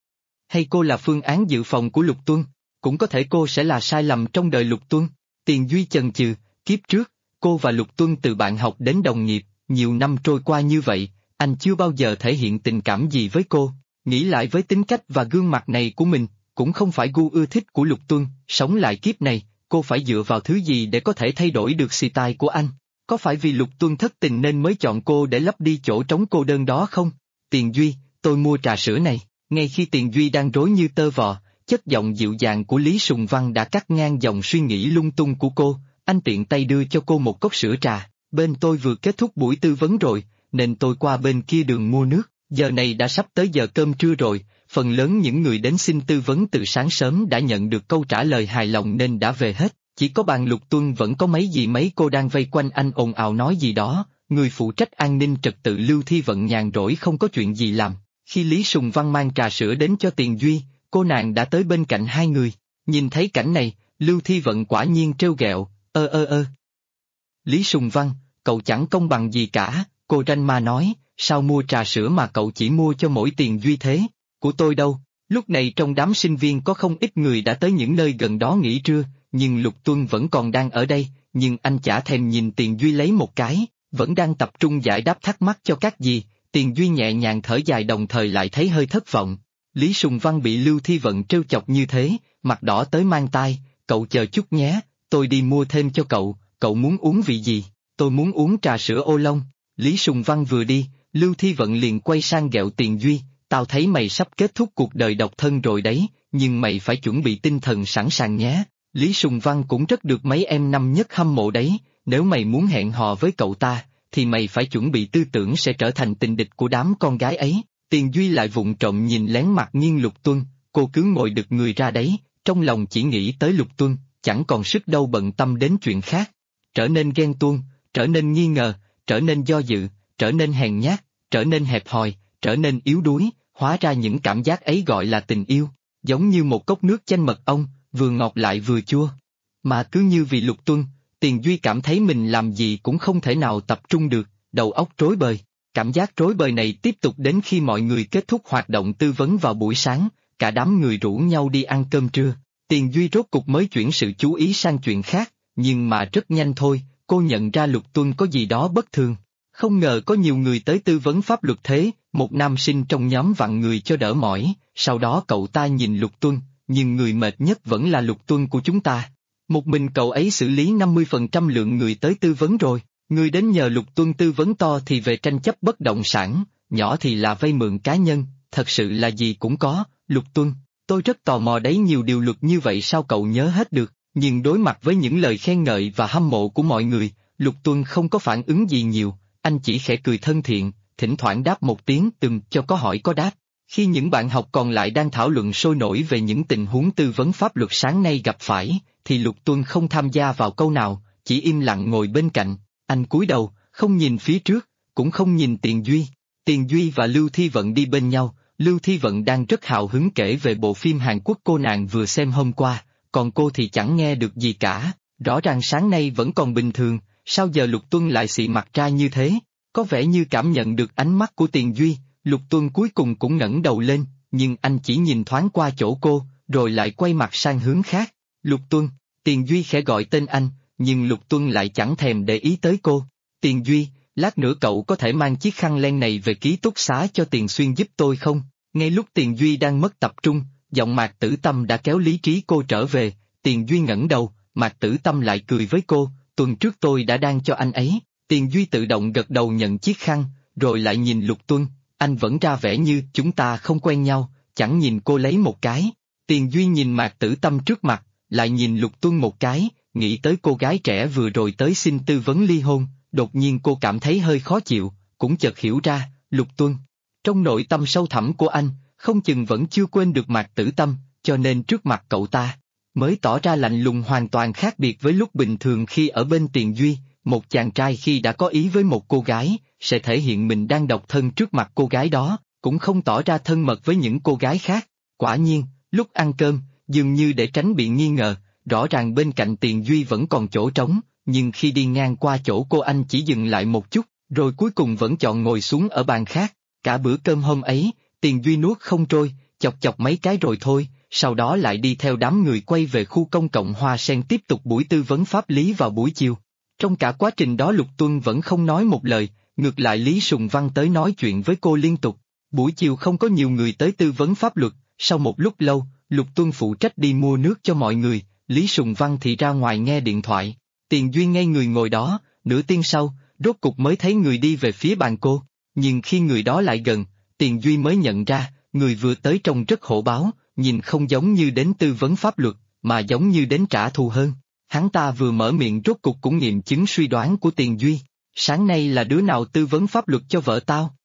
Hay cô là phương án dự phòng của Lục Tuân? Cũng có thể cô sẽ là sai lầm trong đời Lục Tuân. Tiền Duy chần chừ, kiếp trước, cô và Lục Tuân từ bạn học đến đồng nghiệp, nhiều năm trôi qua như vậy, anh chưa bao giờ thể hiện tình cảm gì với cô. Nghĩ lại với tính cách và gương mặt này của mình, cũng không phải gu ưa thích của Lục Tuân, sống lại kiếp này, cô phải dựa vào thứ gì để có thể thay đổi được style của anh? Có phải vì Lục Tuân thất tình nên mới chọn cô để lấp đi chỗ trống cô đơn đó không? Tiền Duy, tôi mua trà sữa này. Ngay khi Tiền Duy đang rối như tơ vò, chất giọng dịu dàng của Lý Sùng Văn đã cắt ngang dòng suy nghĩ lung tung của cô, anh tiện tay đưa cho cô một cốc sữa trà. Bên tôi vừa kết thúc buổi tư vấn rồi, nên tôi qua bên kia đường mua nước, giờ này đã sắp tới giờ cơm trưa rồi, phần lớn những người đến xin tư vấn từ sáng sớm đã nhận được câu trả lời hài lòng nên đã về hết, chỉ có bàn Lục Tuân vẫn có mấy cô đang vây quanh anh ồn ào nói gì đó, người phụ trách an ninh trật tự Lưu Thi Vận nhàn rỗi không có chuyện gì làm. Khi Lý Sùng Văn mang trà sữa đến cho Tiền Duy, cô nàng đã tới bên cạnh hai người, nhìn thấy cảnh này, Lưu Thi Vận quả nhiên trêu ghẹo, Lý Sùng Văn, cậu chẳng công bằng gì cả, cô ranh ma nói, sao mua trà sữa mà cậu chỉ mua cho mỗi Tiền Duy thế, của tôi đâu. Lúc này trong đám sinh viên có không ít người đã tới những nơi gần đó nghỉ trưa, nhưng Lục Tuân vẫn còn đang ở đây, nhưng anh chả thèm nhìn Tiền Duy lấy một cái, vẫn đang tập trung giải đáp thắc mắc cho các gì. Tiền Duy nhẹ nhàng thở dài đồng thời lại thấy hơi thất vọng. Lý Sùng Văn bị Lưu Thi Vận trêu chọc như thế, mặt đỏ tới mang tai, cậu chờ chút nhé, tôi đi mua thêm cho cậu muốn uống vị gì? Tôi muốn uống trà sữa ô long. Lý Sùng Văn vừa đi, Lưu Thi Vận liền quay sang ghẹo Tiền Duy, tao thấy mày sắp kết thúc cuộc đời độc thân rồi đấy, nhưng mày phải chuẩn bị tinh thần sẵn sàng nhé. Lý Sùng Văn cũng rất được mấy em năm nhất hâm mộ đấy, nếu mày muốn hẹn hò với cậu ta, thì mày phải chuẩn bị tư tưởng sẽ trở thành tình địch của đám con gái ấy. Tiền Duy lại vụng trộm nhìn lén mặt nghiêng Lục Tuân, cô cứ ngồi đực người ra đấy, trong lòng chỉ nghĩ tới Lục Tuân, chẳng còn sức đâu bận tâm đến chuyện khác. Trở nên ghen tuông, trở nên nghi ngờ, trở nên do dự, trở nên hèn nhát, trở nên hẹp hòi, trở nên yếu đuối, hóa ra những cảm giác ấy gọi là tình yêu, giống như một cốc nước chanh mật ong, vừa ngọt lại vừa chua. Mà cứ như vì Lục Tuân, Tiền Duy cảm thấy mình làm gì cũng không thể nào tập trung được, đầu óc rối bời. Cảm giác rối bời này tiếp tục đến khi mọi người kết thúc hoạt động tư vấn vào buổi sáng, cả đám người rủ nhau đi ăn cơm trưa. Tiền Duy rốt cục mới chuyển sự chú ý sang chuyện khác, nhưng mà rất nhanh thôi, cô nhận ra Lục Tuân có gì đó bất thường. Không ngờ có nhiều người tới tư vấn pháp luật thế, một nam sinh trong nhóm vặn người cho đỡ mỏi, sau đó cậu ta nhìn Lục Tuân, nhưng người mệt nhất vẫn là Lục Tuân của chúng ta. Một mình cậu ấy xử lý 50% lượng người tới tư vấn rồi, người đến nhờ Lục Tuân tư vấn to thì về tranh chấp bất động sản, nhỏ thì là vay mượn cá nhân, thật sự là gì cũng có. Lục Tuân, tôi rất tò mò đấy, nhiều điều luật như vậy sao cậu nhớ hết được, nhưng đối mặt với những lời khen ngợi và hâm mộ của mọi người, Lục Tuân không có phản ứng gì nhiều, anh chỉ khẽ cười thân thiện, thỉnh thoảng đáp một tiếng cho có hỏi có đáp. Khi những bạn học còn lại đang thảo luận sôi nổi về những tình huống tư vấn pháp luật sáng nay gặp phải, thì Lục Tuân không tham gia vào câu nào, chỉ im lặng ngồi bên cạnh, anh cúi đầu, không nhìn phía trước, cũng không nhìn Tiền Duy. Tiền Duy và Lưu Thi Vận đi bên nhau, Lưu Thi Vận đang rất hào hứng kể về bộ phim Hàn Quốc cô nàng vừa xem hôm qua, còn cô thì chẳng nghe được gì cả, rõ ràng sáng nay vẫn còn bình thường, sao giờ Lục Tuân lại xị mặt ra như thế? Có vẻ như cảm nhận được ánh mắt của Tiền Duy, Lục Tuân cuối cùng cũng ngẩng đầu lên, nhưng anh chỉ nhìn thoáng qua chỗ cô, rồi lại quay mặt sang hướng khác. Lục Tuân, Tiền Duy khẽ gọi tên anh, nhưng Lục Tuân lại chẳng thèm để ý tới cô. Tiền Duy, lát nữa cậu có thể mang chiếc khăn len này về ký túc xá cho Tiền Xuyên giúp tôi không? Ngay lúc Tiền Duy đang mất tập trung, giọng Mạc Tử Tâm đã kéo lý trí cô trở về. Tiền Duy ngẩng đầu, Mạc Tử Tâm lại cười với cô, tuần trước tôi đã đang cho anh ấy. Tiền Duy tự động gật đầu nhận chiếc khăn, rồi lại nhìn Lục Tuân, anh vẫn ra vẻ như chúng ta không quen nhau, chẳng nhìn cô lấy một cái. Tiền Duy nhìn Mạc Tử Tâm trước mặt, lại nhìn Lục Tuân một cái, nghĩ tới cô gái trẻ vừa rồi tới xin tư vấn ly hôn, đột nhiên cô cảm thấy hơi khó chịu, cũng chợt hiểu ra, Lục Tuân. Trong nội tâm sâu thẳm của anh, không chừng vẫn chưa quên được Mạc Tử Tâm, cho nên trước mặt cậu ta, mới tỏ ra lạnh lùng hoàn toàn khác biệt với lúc bình thường khi ở bên Tiền Duy. Một chàng trai khi đã có ý với một cô gái, sẽ thể hiện mình đang độc thân trước mặt cô gái đó, cũng không tỏ ra thân mật với những cô gái khác. Quả nhiên, lúc ăn cơm, dường như để tránh bị nghi ngờ, rõ ràng bên cạnh Tiền Duy vẫn còn chỗ trống, nhưng khi đi ngang qua chỗ cô anh chỉ dừng lại một chút, rồi cuối cùng vẫn chọn ngồi xuống ở bàn khác. Cả bữa cơm hôm ấy, Tiền Duy nuốt không trôi, chọc chọc mấy cái rồi thôi, sau đó lại đi theo đám người quay về khu công cộng Hoa Sen tiếp tục buổi tư vấn pháp lý vào buổi chiều. Trong cả quá trình đó Lục Tuân vẫn không nói một lời, ngược lại Lý Sùng Văn tới nói chuyện với cô liên tục. Buổi chiều không có nhiều người tới tư vấn pháp luật, sau một lúc lâu, Lục Tuân phụ trách đi mua nước cho mọi người, Lý Sùng Văn thì ra ngoài nghe điện thoại. Tiền Duy ngây người ngồi đó, nửa tiếng sau, rốt cục mới thấy người đi về phía bàn cô, nhưng khi người đó lại gần, Tiền Duy mới nhận ra, người vừa tới trông rất hổ báo, nhìn không giống như đến tư vấn pháp luật, mà giống như đến trả thù hơn. Hắn ta vừa mở miệng rốt cục cũng nghiệm chứng suy đoán của Tiền Duy, sáng nay là đứa nào tư vấn pháp luật cho vợ tao?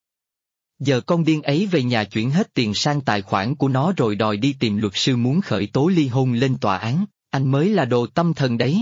Giờ con điên ấy về nhà chuyển hết tiền sang tài khoản của nó rồi đòi đi tìm luật sư muốn khởi tố ly hôn lên tòa án, anh mới là đồ tâm thần đấy.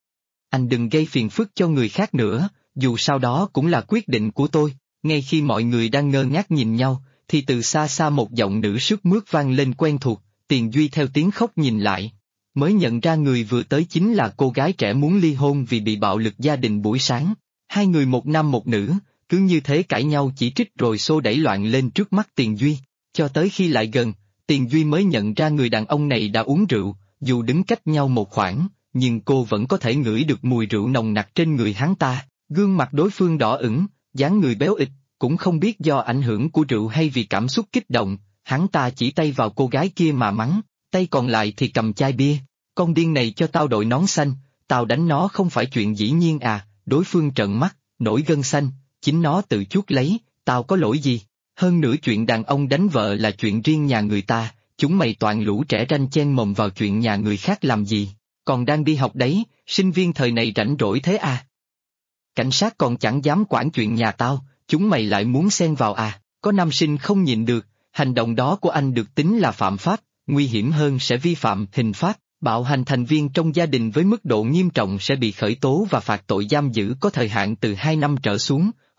Anh đừng gây phiền phức cho người khác nữa, dù sao đó cũng là quyết định của tôi. Ngay khi mọi người đang ngơ ngác nhìn nhau, thì từ xa xa một giọng nữ sướt mướt vang lên quen thuộc, Tiền Duy theo tiếng khóc nhìn lại. Mới nhận ra người vừa tới chính là cô gái trẻ muốn ly hôn vì bị bạo lực gia đình buổi sáng. Hai người một nam một nữ, cứ như thế cãi nhau chỉ trích rồi xô đẩy loạn lên trước mắt Tiền Duy. Cho tới khi lại gần, Tiền Duy mới nhận ra người đàn ông này đã uống rượu, dù đứng cách nhau một khoảng, nhưng cô vẫn có thể ngửi được mùi rượu nồng nặc trên người hắn ta. Gương mặt đối phương đỏ ửng, dáng người béo ịch, cũng không biết do ảnh hưởng của rượu hay vì cảm xúc kích động, hắn ta chỉ tay vào cô gái kia mà mắng, tay còn lại thì cầm chai bia. Con điên này cho tao đội nón xanh, tao đánh nó không phải chuyện dĩ nhiên à? Đối phương trợn mắt, nổi gân xanh, chính nó tự chuốc lấy, tao có lỗi gì? Hơn nữa chuyện đàn ông đánh vợ là chuyện riêng nhà người ta, chúng mày toàn lũ trẻ ranh chen mồm vào chuyện nhà người khác làm gì? Còn đang đi học đấy, sinh viên thời này rảnh rỗi thế à? Cảnh sát còn chẳng dám quản chuyện nhà tao, chúng mày lại muốn xen vào à? Có nam sinh không nhịn được, hành động đó của anh được tính là phạm pháp, nguy hiểm hơn sẽ vi phạm hình pháp. Bạo hành thành viên trong gia đình với mức độ nghiêm trọng sẽ bị khởi tố và phạt tội giam giữ có thời hạn từ 2 năm trở xuống,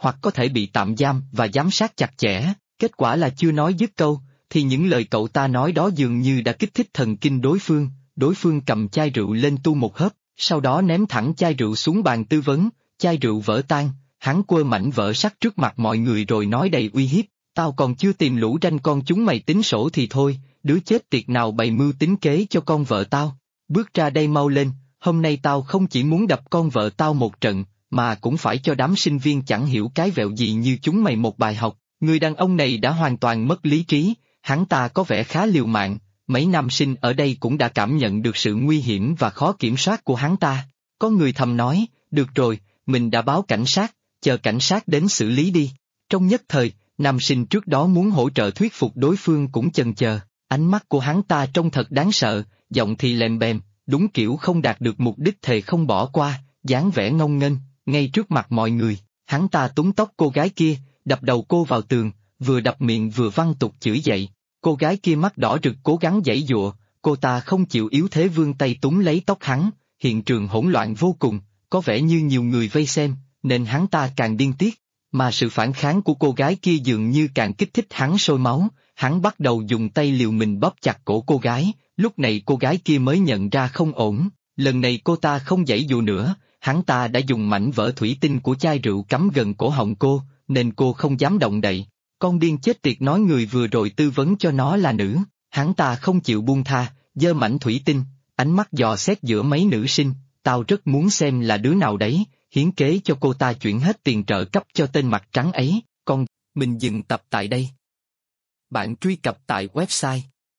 hoặc có thể bị tạm giam và giám sát chặt chẽ. Kết quả là chưa nói dứt câu, thì những lời cậu ta nói đó dường như đã kích thích thần kinh đối phương cầm chai rượu lên tu một hớp, sau đó ném thẳng chai rượu xuống bàn tư vấn, chai rượu vỡ tan, hắn quơ mảnh vỡ sắt trước mặt mọi người rồi nói đầy uy hiếp, tao còn chưa tìm lũ ranh con chúng mày tính sổ thì thôi, đứa chết tiệt nào bày mưu tính kế cho con vợ tao, bước ra đây mau lên, hôm nay tao không chỉ muốn đập con vợ tao một trận, mà cũng phải cho đám sinh viên chẳng hiểu cái vẹo gì như chúng mày một bài học. Người đàn ông này đã hoàn toàn mất lý trí, hắn ta có vẻ khá liều mạng, mấy nam sinh ở đây cũng đã cảm nhận được sự nguy hiểm và khó kiểm soát của hắn ta. Có người thầm nói, được rồi, mình đã báo cảnh sát, chờ cảnh sát đến xử lý đi. Trong nhất thời, nam sinh trước đó muốn hỗ trợ thuyết phục đối phương cũng chần chờ, ánh mắt của hắn ta trông thật đáng sợ, giọng thì lèm bèm, đúng kiểu không đạt được mục đích thề không bỏ qua, dáng vẻ ngông nghênh, ngay trước mặt mọi người, hắn ta túm tóc cô gái kia, đập đầu cô vào tường, vừa đập miệng vừa văng tục chửi dậy. Cô gái kia mắt đỏ rực cố gắng giãy giụa, cô ta không chịu yếu thế vươn tay túm lấy tóc hắn, hiện trường hỗn loạn vô cùng, có vẻ như nhiều người vây xem, nên hắn ta càng điên tiết, mà sự phản kháng của cô gái kia dường như càng kích thích hắn sôi máu, hắn bắt đầu dùng tay liều mình bóp chặt cổ cô gái, lúc này cô gái kia mới nhận ra không ổn, lần này cô ta không giãy dụa nữa, hắn ta đã dùng mảnh vỡ thủy tinh của chai rượu cắm gần cổ họng cô, nên cô không dám động đậy. Con điên chết tiệt nói người vừa rồi tư vấn cho nó là nữ, hắn ta không chịu buông tha, giơ mảnh thủy tinh, ánh mắt dò xét giữa mấy nữ sinh, tao rất muốn xem là đứa nào đấy, hiến kế cho cô ta chuyển hết tiền trợ cấp cho tên mặt trắng ấy, mình dừng tập tại đây. Bạn truy cập tại website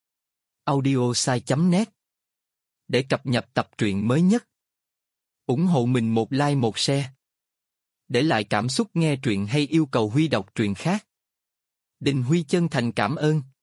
audiosai.net để cập nhật tập truyện mới nhất. Ủng hộ mình một like một share. Để lại cảm xúc nghe truyện hay yêu cầu Huy đọc truyện khác. Đình Huy chân thành cảm ơn.